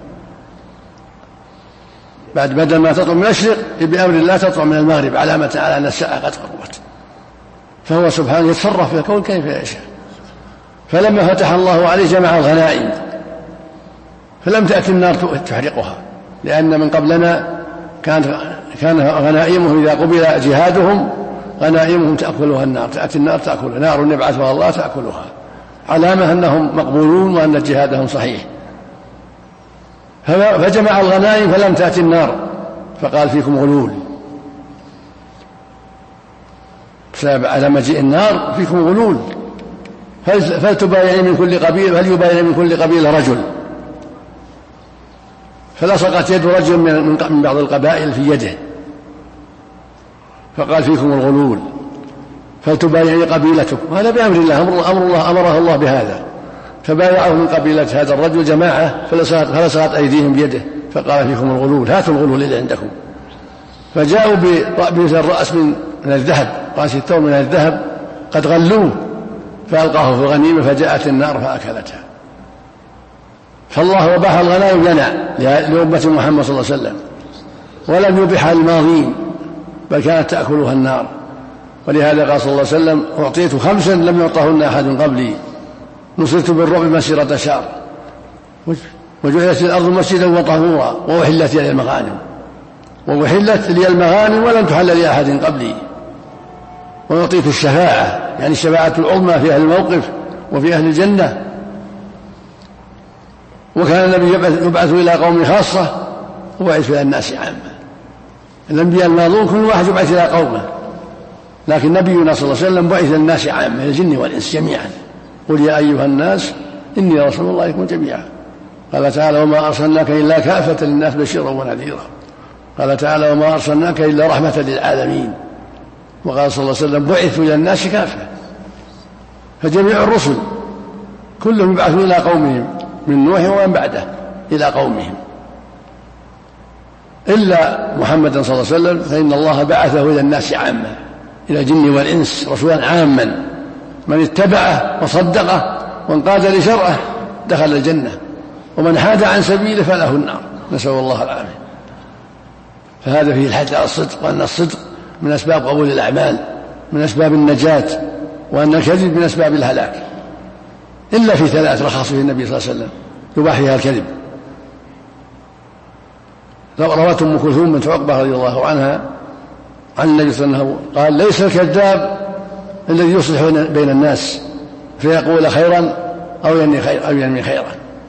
بعد بدل ما تطلع من المشرق بأمر الله تطلع من المغرب، علامة على أن الساعة قد قربت، فهو سبحانه يتصرف في الكون كيف يشاء. فلما فتح الله عليه جمع الغنائم، فلم تأتي النار تحرقها، لأن من قبلنا كانت كان غنائمه إذا قبل جهادهم غنائمهم تأكلها النار، تأتي النار تأكلها، نار يبعثها الله تأكلها، علامة أنهم مقبولون وأن جهادهم صحيح. فجمع الغنائم فلم تأتي النار، فقال فيكم غلول، بسبب على مجيء النار فيكم غلول، فلتبايع من كل قبيلة فليبايع من كل قبيلة رجل، فلصقت يد رجل من بعض القبائل في يده، فقال فيكم الغلول فلتبايعي قبيلتكم، وهذا بأمر الله، أمر الله أمره الله بهذا، فبايعه من قبيلة هذا الرجل جماعة فلصقت أيديهم بيده، فقال فيكم الغلول هاتوا الغلول اللي عندكم، فجاءوا برأس الرأس من الذهب، رأس الثور من الذهب قد غلوه، فألقاه في الغنيمة فجاءت النار فأكلتها. فالله وباح الغنائم لنا لأمة محمد صلى الله عليه وسلم، ولم يبحها الماضين بل كانت تأكلها النار، ولهذا قال صلى الله عليه وسلم أعطيت خمسا لم يعطهن أحد قبلي، نصرت بالرعب مسيرة شهر، وجعلت الأرض مسجدا وطهورا، وأحلت لي المغانم وأحلت لي المغانم ولم تحل لأحد قبلي، وأعطيت الشفاعة يعني الشفاعة العظمى في أهل الموقف وفي أهل الجنة. وكان النبي يبعث إلى قوم خاصة وبعث إلى الناس عامة، الأنبياء الماضون كل واحد يبعث إلى قومه، لكن نبينا صلى الله عليه وسلم بعث الناس عامة، الجن والإنس جميعا، قل يا أيها الناس إني رسول الله إليكم جميعا. قال تعالى وما أرسلناك إلا كافة للناس بشيرا ونذيرا. قال تعالى وما أرسلناك إلا رحمة للعالمين. وقال صلى الله عليه وسلم بعثوا إلى الناس كافة. فجميع الرسل كلهم يبعثون إلى قومهم من نوح ومن بعده إلى قومهم، إلا محمدا صلى الله عليه وسلم فإن الله بعثه إلى الناس عامة، إلى الجن والإنس رسولا عاما، من اتبعه وصدقه وانقاد لشرعه دخل الجنة، ومن حاد عن سبيله فله النار، نسأل الله العافية. فهذا فيه الحث على الصدق، وأن الصدق من أسباب قبول الأعمال، من أسباب النجاة، وأن الكذب من أسباب الهلاك، إلا في ثلاث رخص فيه النبي صلى الله عليه وسلم يباح فيها الكذب. روت أم كلثوم بنت عقبة رضي الله عنها عن النبي صلى الله عليه وسلم قال ليس الكذاب الذي يصلح بين الناس فيقول خيرا أو ينمي خيرا أو ينمي خيرا.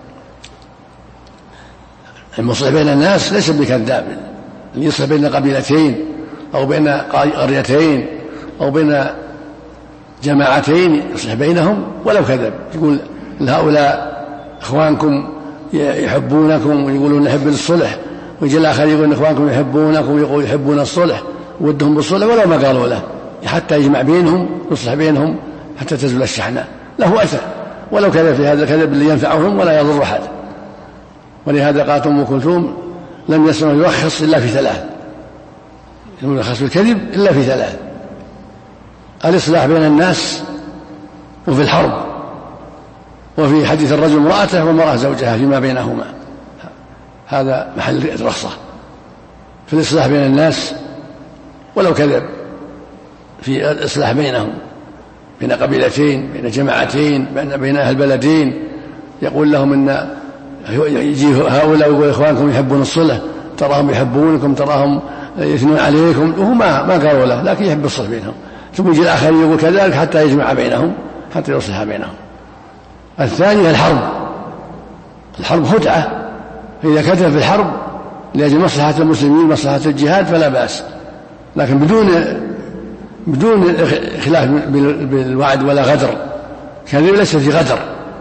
المصلح بين الناس ليس بكذاب، اللي يصلح بين قبيلتين أو بين قريتين أو بين جماعتين يصلح بينهم ولو كذب، يقول هؤلاء إخوانكم يحبونكم ويقولون نحب الصلح، ويجي الآخر يقول إخوانكم يحبونكم ويقول يحبون الصلح ودهم بالصلح ولو ما قالوا له، حتى يجمع بينهم يصلح بينهم حتى تزول الشحناء، له أثر ولو كذب في هذا الكذب اللي ينفعهم ولا يضر أحد. ولهذا قالت أم كلثوم لم يسمع يرخص إلا في ثلاث، يرخص في الكذب إلا في ثلاث: الإصلاح بين الناس، وفي الحرب، وفي حديث الرجل امرأته والمرأة زوجها فيما بينهما، هذا محل الرخصة في الإصلاح بين الناس ولو كذب، في الإصلاح بينهم بين قبيلتين بين جماعتين بين أهل بلدين، يقول لهم إن يجي هؤلاء ويقول إخوانكم يحبون الصلح، تراهم يحبونكم تراهم يثنون عليكم، وهو ما ما قالوا له لكن يحب الصلح بينهم، ثم يجي الآخر يقول كذلك حتى يجمع بينهم حتى يصلح بينهم. الثانية الحرب، الحرب خدعة، فإذا كذب في الحرب لأجل مصلحة المسلمين مصلحة الجهاد فلا بأس، لكن بدون بدون خلاف بالوعد ولا غدر. كذب ليس في غدر.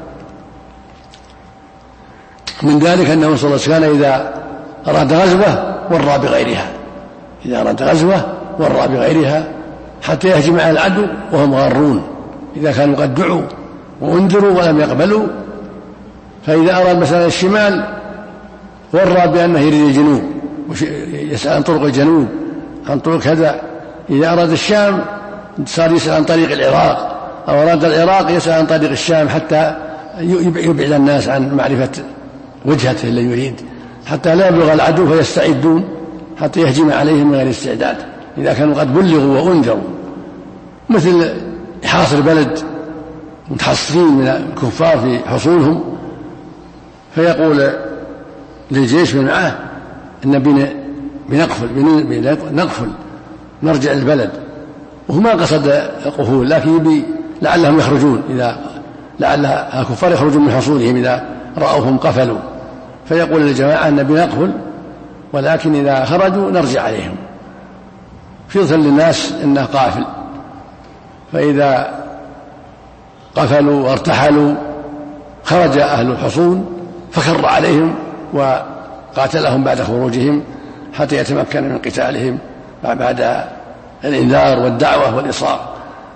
من ذلك أنه صلى الله عليه وسلم كان إذا أراد غزوة ورى بغيرها، إذا أراد غزوة ورى بغيرها حتى يهجم على العدو وهم غارون، إذا كانوا قد دعوا وانذروا ولم يقبلوا. فإذا أراد مثلا الشمال ورى بأنه يريد الجنوب، يسأل عن طرق الجنوب عن طرق كذا. إذا أراد الشام صار يسأل عن طريق العراق، أو أراد العراق يسأل عن طريق الشام حتى يبعد الناس عن معرفة وجهته اللي يريد، حتى لا يبلغ العدو فيستعدون حتى يهجم عليهم من غير استعداد إذا كانوا قد بلغوا وأنذروا. مثل حاصر بلد متحصرين من الكفار في حصولهم، فيقول للجيش من معه إن بنقفل بنقفل نرجع البلد، وهو ما قصد القفول لكن يبي لعلهم يخرجون، إذا لعل الكفار يخرجون من حصولهم إذا رأوهم قفلوا، فيقول للجماعة أن بنقفل ولكن إذا خرجوا نرجع عليهم فضلا للناس إنه قافل. فإذا قفلوا وارتحلوا خرج أهل الحصون فخر عليهم وقاتلهم بعد خروجهم حتى يتمكن من قتالهم بعد الإنذار والدعوة والإصرار.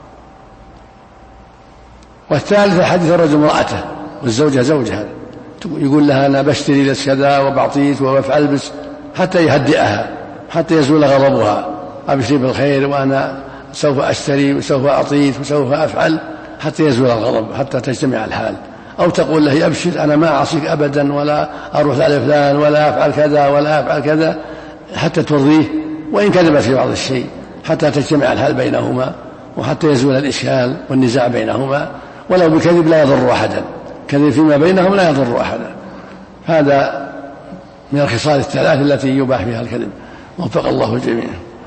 والثالث حديث الرجل امرأته والزوجة زوجها، يقول لها أنا بشتري لك كذا وبعطيك وبفعل بس حتى يهدئها حتى يزول غضبها، أبشري بالخير وأنا سوف أشتري وسوف أعطيك وسوف أفعل حتى يزول الغضب حتى تجتمع الحال. أو تقول له أبشر أنا ما أعصيك أبدا ولا أروح على فلان ولا أفعل كذا ولا أفعل كذا حتى ترضيه، وإن كذبت في بعض الشيء حتى تجتمع الحال بينهما وحتى يزول الإشكال والنزاع بينهما، ولو بكذب لا يضر أحدا، كذب فيما بينهم لا يضر أحدا. هذا من الخصال الثلاث التي يباح بها الكذب. وفق الله الجميع.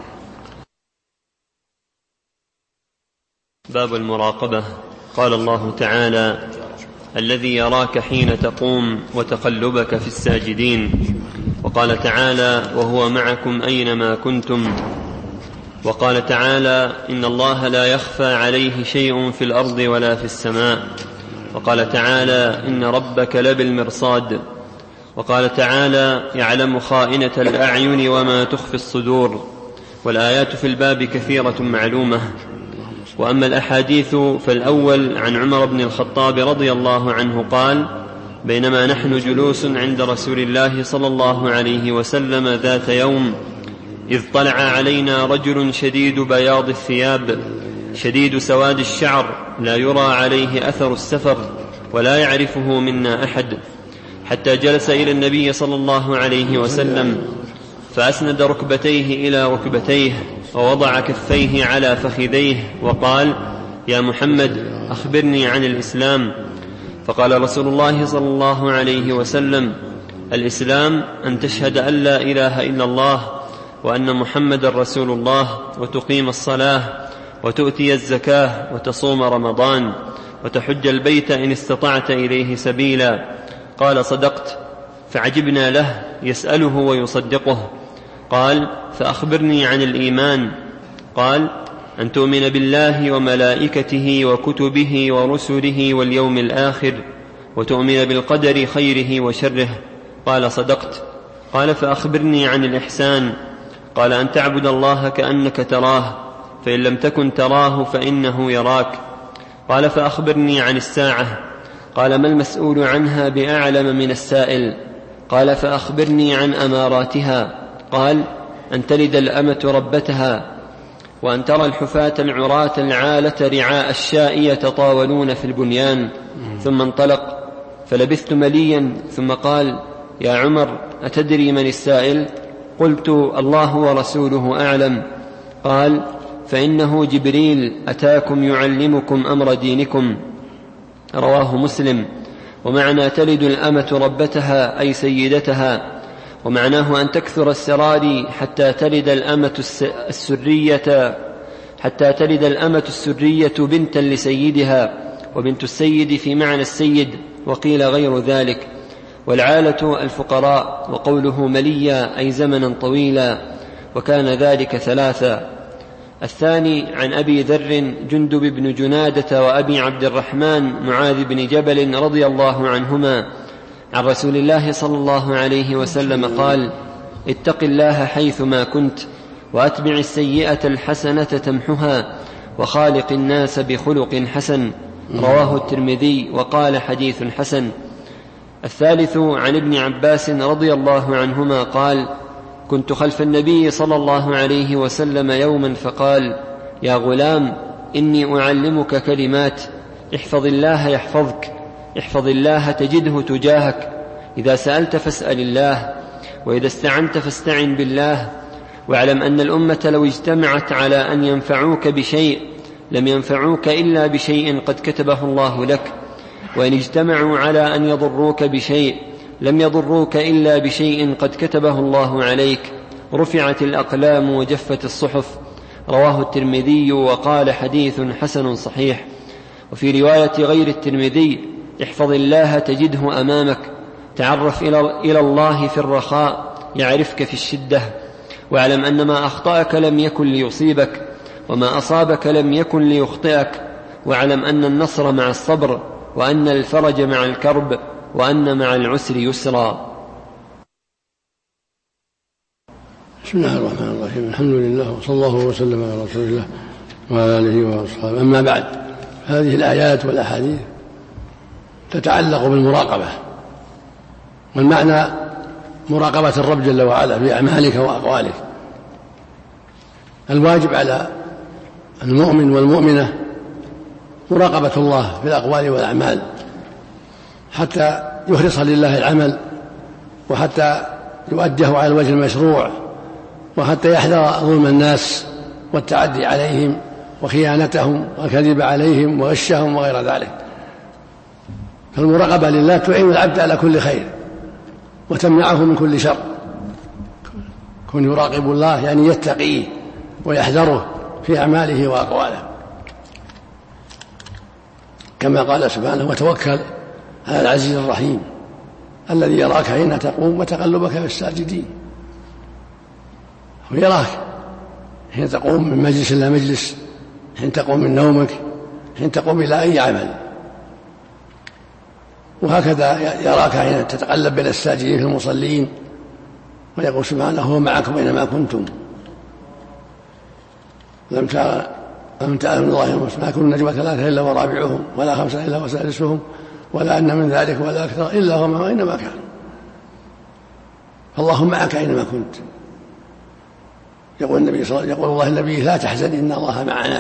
باب المراقبة. قال الله تعالى: الذي يراك حين تقوم وتقلبك في الساجدين. وقال تعالى: وهو معكم أينما كنتم. وقال تعالى: إن الله لا يخفى عليه شيء في الأرض ولا في السماء. وقال تعالى: إن ربك لبالمرصاد. وقال تعالى: يعلم خائنة الأعين وما تخفي الصدور. والآيات في الباب كثيرة معلومة. وأما الأحاديث فالأول عن عمر بن الخطاب رضي الله عنه قال: بينما نحن جلوس عند رسول الله صلى الله عليه وسلم ذات يوم إذ طلع علينا رجل شديد بياض الثياب شديد سواد الشعر لا يرى عليه أثر السفر ولا يعرفه منا أحد، حتى جلس إلى النبي صلى الله عليه وسلم فأسند ركبتيه إلى ركبتيه ووضع كفيه على فخذيه وقال: يا محمد أخبرني عن الإسلام. فقال رسول الله صلى الله عليه وسلم: الإسلام أن تشهد أن لا إله إلا الله وأن محمد رسول الله، وتقيم الصلاة وتؤتي الزكاة وتصوم رمضان وتحج البيت إن استطعت إليه سبيلا. قال: صدقت. فعجبنا له يسأله ويصدقه. قال: فأخبرني عن الإيمان. قال: أن تؤمن بالله وملائكته وكتبه ورسله واليوم الآخر وتؤمن بالقدر خيره وشره. قال: صدقت. قال: فأخبرني عن الإحسان. قال: أن تعبد الله كأنك تراه فإن لم تكن تراه فإنه يراك. قال: فأخبرني عن الساعة. قال: ما المسؤول عنها بأعلم من السائل. قال: فأخبرني عن أماراتها. قال: أن تلد الأمة ربتها، وأن ترى الحفاة العراة العالة رعاء الشاء يتطاولون في البنيان. ثم انطلق فلبثت مليا ثم قال: يا عمر أتدري من السائل؟ قلت: الله ورسوله أعلم. قال: فإنه جبريل أتاكم يعلمكم أمر دينكم. رواه مسلم. ومعنى تلد الأمة ربتها أي سيدتها، ومعناه أن تكثر السرار حتى تلد الأمة السرية حتى تلد الأمة السرية بنتا لسيدها، وبنت السيد في معنى السيد، وقيل غير ذلك. والعالة الفقراء. وقوله مليا أي زمنا طويلا، وكان ذلك ثلاثا. الثاني عن أبي ذر جندب بن جنادة وأبي عبد الرحمن معاذ بن جبل رضي الله عنهما عن رسول الله صلى الله عليه وسلم قال: اتق الله حيثما كنت، وأتبع السيئة الحسنة تمحها، وخالق الناس بخلق حسن. رواه الترمذي وقال حديث حسن. الثالث عن ابن عباس رضي الله عنهما قال: كنت خلف النبي صلى الله عليه وسلم يوما فقال: يا غلام، إني أعلمك كلمات، احفظ الله يحفظك، احفظ الله تجده تجاهك، إذا سألت فاسأل الله، وإذا استعنت فاستعن بالله، واعلم أن الأمة لو اجتمعت على أن ينفعوك بشيء لم ينفعوك إلا بشيء قد كتبه الله لك، وإن اجتمعوا على أن يضروك بشيء لم يضروك إلا بشيء قد كتبه الله عليك، رفعت الأقلام وجفت الصحف. رواه الترمذي وقال حديث حسن صحيح. وفي رواية غير الترمذي: احفظ الله تجده أمامك، تعرف إلى الله في الرخاء يعرفك في الشدة، واعلم أن ما أخطأك لم يكن ليصيبك، وما أصابك لم يكن ليخطئك، واعلم أن النصر مع الصبر، وأن الفرج مع الكرب، وأن مع العسر يسرا.
بسم الله الرحمن الرحيم. الحمد لله، وصلى الله وسلم على رسول الله وعلى آله وأصحابه. أما بعد، هذه الآيات والأحاديث تتعلق بالمراقبة، والمعنى مراقبة الرب جل وعلا في أعمالك وأقوالك. الواجب على المؤمن والمؤمنة مراقبة الله في الأقوال والأعمال، حتى يخلص لله العمل، وحتى يؤديه على الوجه المشروع، وحتى يحذر ظلم الناس والتعدي عليهم وخيانتهم والكذب عليهم وغشهم وغير ذلك. فالمراقبة لله تعين العبد على كل خير وتمنعه من كل شر. كن يراقب الله يعني يتقيه ويحذره في أعماله وأقواله، كما قال سبحانه: وتوكل على العزيز الرحيم الذي يراك حين تقوم وتقلبك في الساجدين. ويراك حين تقوم من مجلس إلى مجلس، حين تقوم من نومك، حين تقوم إلى أي عمل، وهكذا يراك حين تتقلب بين الساجدين في المصلين، ويقول سبحانه: هو معكم أينما كنتم. لم تعلم أن الله ما كن نجوى ثلاثة إلا ورابعهم، ولا خمسة إلا وسادسهم، ولا أن من ذلك ولا أكثر إلا هو معهم أينما كان. فالله معك أينما كنت. يقول النبي صلى الله عليه وسلم: يقول الله النبي: لا تحزن إن الله معنا.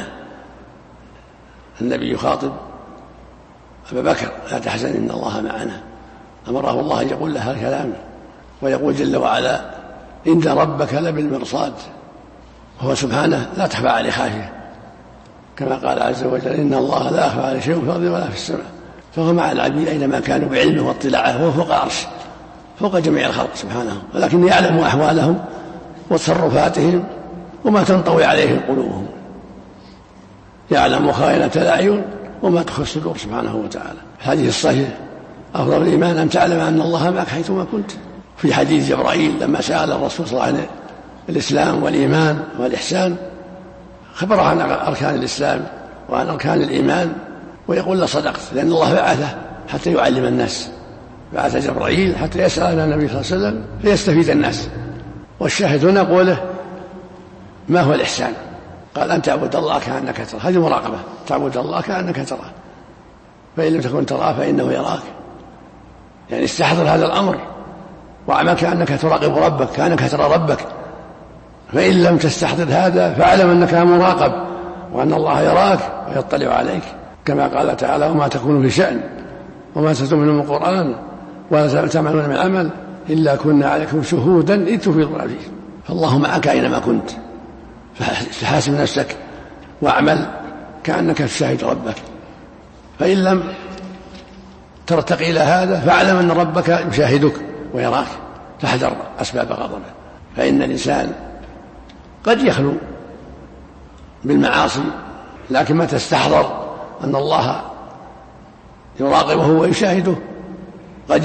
النبي يخاطب أبا بكر: لا تحزن إن الله معنا. أمره الله أن يقول لها الكلام، ويقول جل وعلا: إن ربك لبالمرصاد. وهو سبحانه لا تخفى عليه خافية، كما قال عز وجل: إن الله لا يخفى عليه شيء في الأرض ولا في السماء. فهو مع العبيد أينما كانوا بعلمه واطلاعه، وهو فوق عرشه، فوق جميع الخلق سبحانه، ولكن يعلم أحوالهم وتصرفاتهم وما تنطوي عليه قلوبهم، يعلم خائنة الأعين وما تخفي الصدور سبحانه وتعالى. الحديث الصحيح: أفضل الإيمان أن تعلم أن الله معك حيثما كنت. في حديث جبرائيل لما سأل الرسول صلى الله عليه وسلم الإسلام والإيمان والإحسان، خبره عن أركان الإسلام وعن أركان الإيمان، ويقول له: صدقت، لأن الله بعثه حتى يعلم الناس، بعث جبرائيل حتى يسأل النبي صلى الله عليه وسلم فيستفيد الناس. والشاهد هنا قوله: ما هو الإحسان؟ قال: أن تعبد الله كأنك تراه. هذه مراقبة، تعبد الله كأنك تراه، فإن لم تكن تراه فإنه يراك. يعني استحضر هذا الأمر واعمل كأنك تراقب ربك، كأنك ترى ربك. فإن لم تستحضر هذا فاعلم أنك مراقب، وأن الله يراك ويطلع عليك، كما قال تعالى: وما تكون في شأن وما تتلو منه من القرآن ولا تعملون من عمل إلا كنا عليكم شهودا إذ تفيضون فيه. فالله معك أينما كنت، فحاسب نفسك واعمل كأنك تشاهد ربك. فإن لم ترتقي إلى هذا فاعلم أن ربك يشاهدك ويراك، فاحذر أسباب غضبه. فإن الإنسان قد يخلو بالمعاصي، لكن متى استحضر أن الله يراقبه ويشاهده قد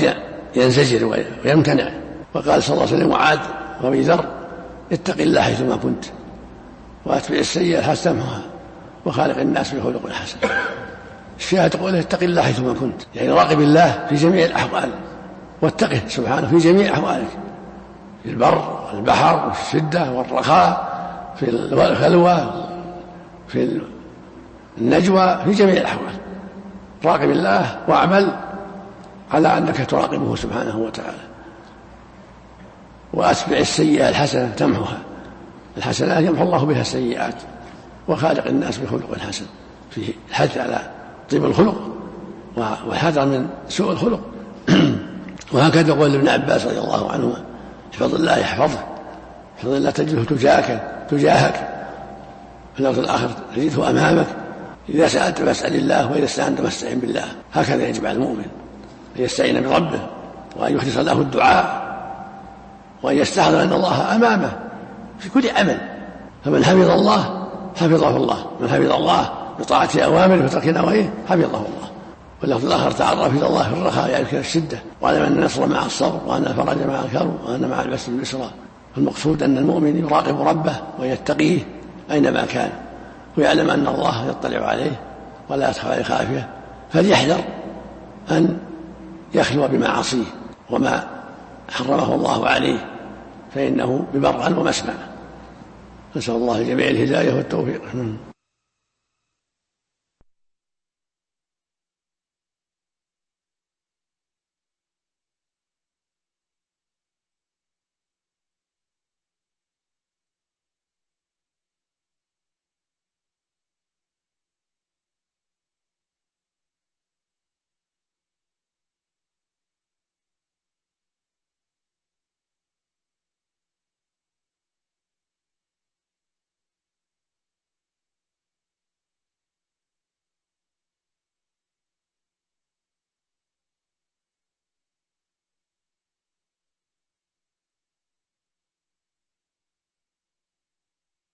ينزجر ويمتنع. وقال صلى الله عليه وسلم وعاد وابي ذر اتق الله حيثما كنت واتبع السيئة الحسنة تمحها وخالق الناس بخلق حسن. الشاهد قوله اتق الله حيثما كنت، يعني راقب الله في جميع الأحوال واتقه سبحانه في جميع أحوالك، في البر والبحر وفي الشدة والرخاء، في الخلوة في النجوى، في جميع الأحوال راقب الله واعمل على أنك تراقبه سبحانه وتعالى. وأتبع السيئة الحسنة تمحها، الحسنات يمحو الله بها السيئات، وخالق الناس بخلق حسن، فيه الحث على طيب الخلق والحذر من سوء الخلق. وهكذا قول ابن عباس رضي الله عنهما احفظ الله يحفظه، احفظ الله تجده تجاهك تجاهك في الأرض الآخر تجده أمامك، إذا سألت فاسأل الله وإذا استعنت فاستعن بالله. هكذا يجب على المؤمن أن يستعين بربه وأن يخلص له الدعاء وأن يستحضر أن الله أمامه في كل عمل. فمن حفظ الله حفظه الله، من حفظ الله بطاعة أوامره وترك نواهيه حفظه الله. واللفظ الآخر تعرف إلى الله في الرخاء يعني في الشدة، واعلم أن النصر مع الصبر وأن الفرج مع الكرب وأن مع العسر اليسرى. فالمقصود أن المؤمن يراقب ربه ويتقيه أينما كان، ويعلم أن الله يطلع عليه ولا يخفى عليه خافية، فليحذر أن يخلو بمعاصيه وما حرمه الله عليه، فإنه بمرعى ومسمع. نسأل الله الجميع الهداية والتوفيق.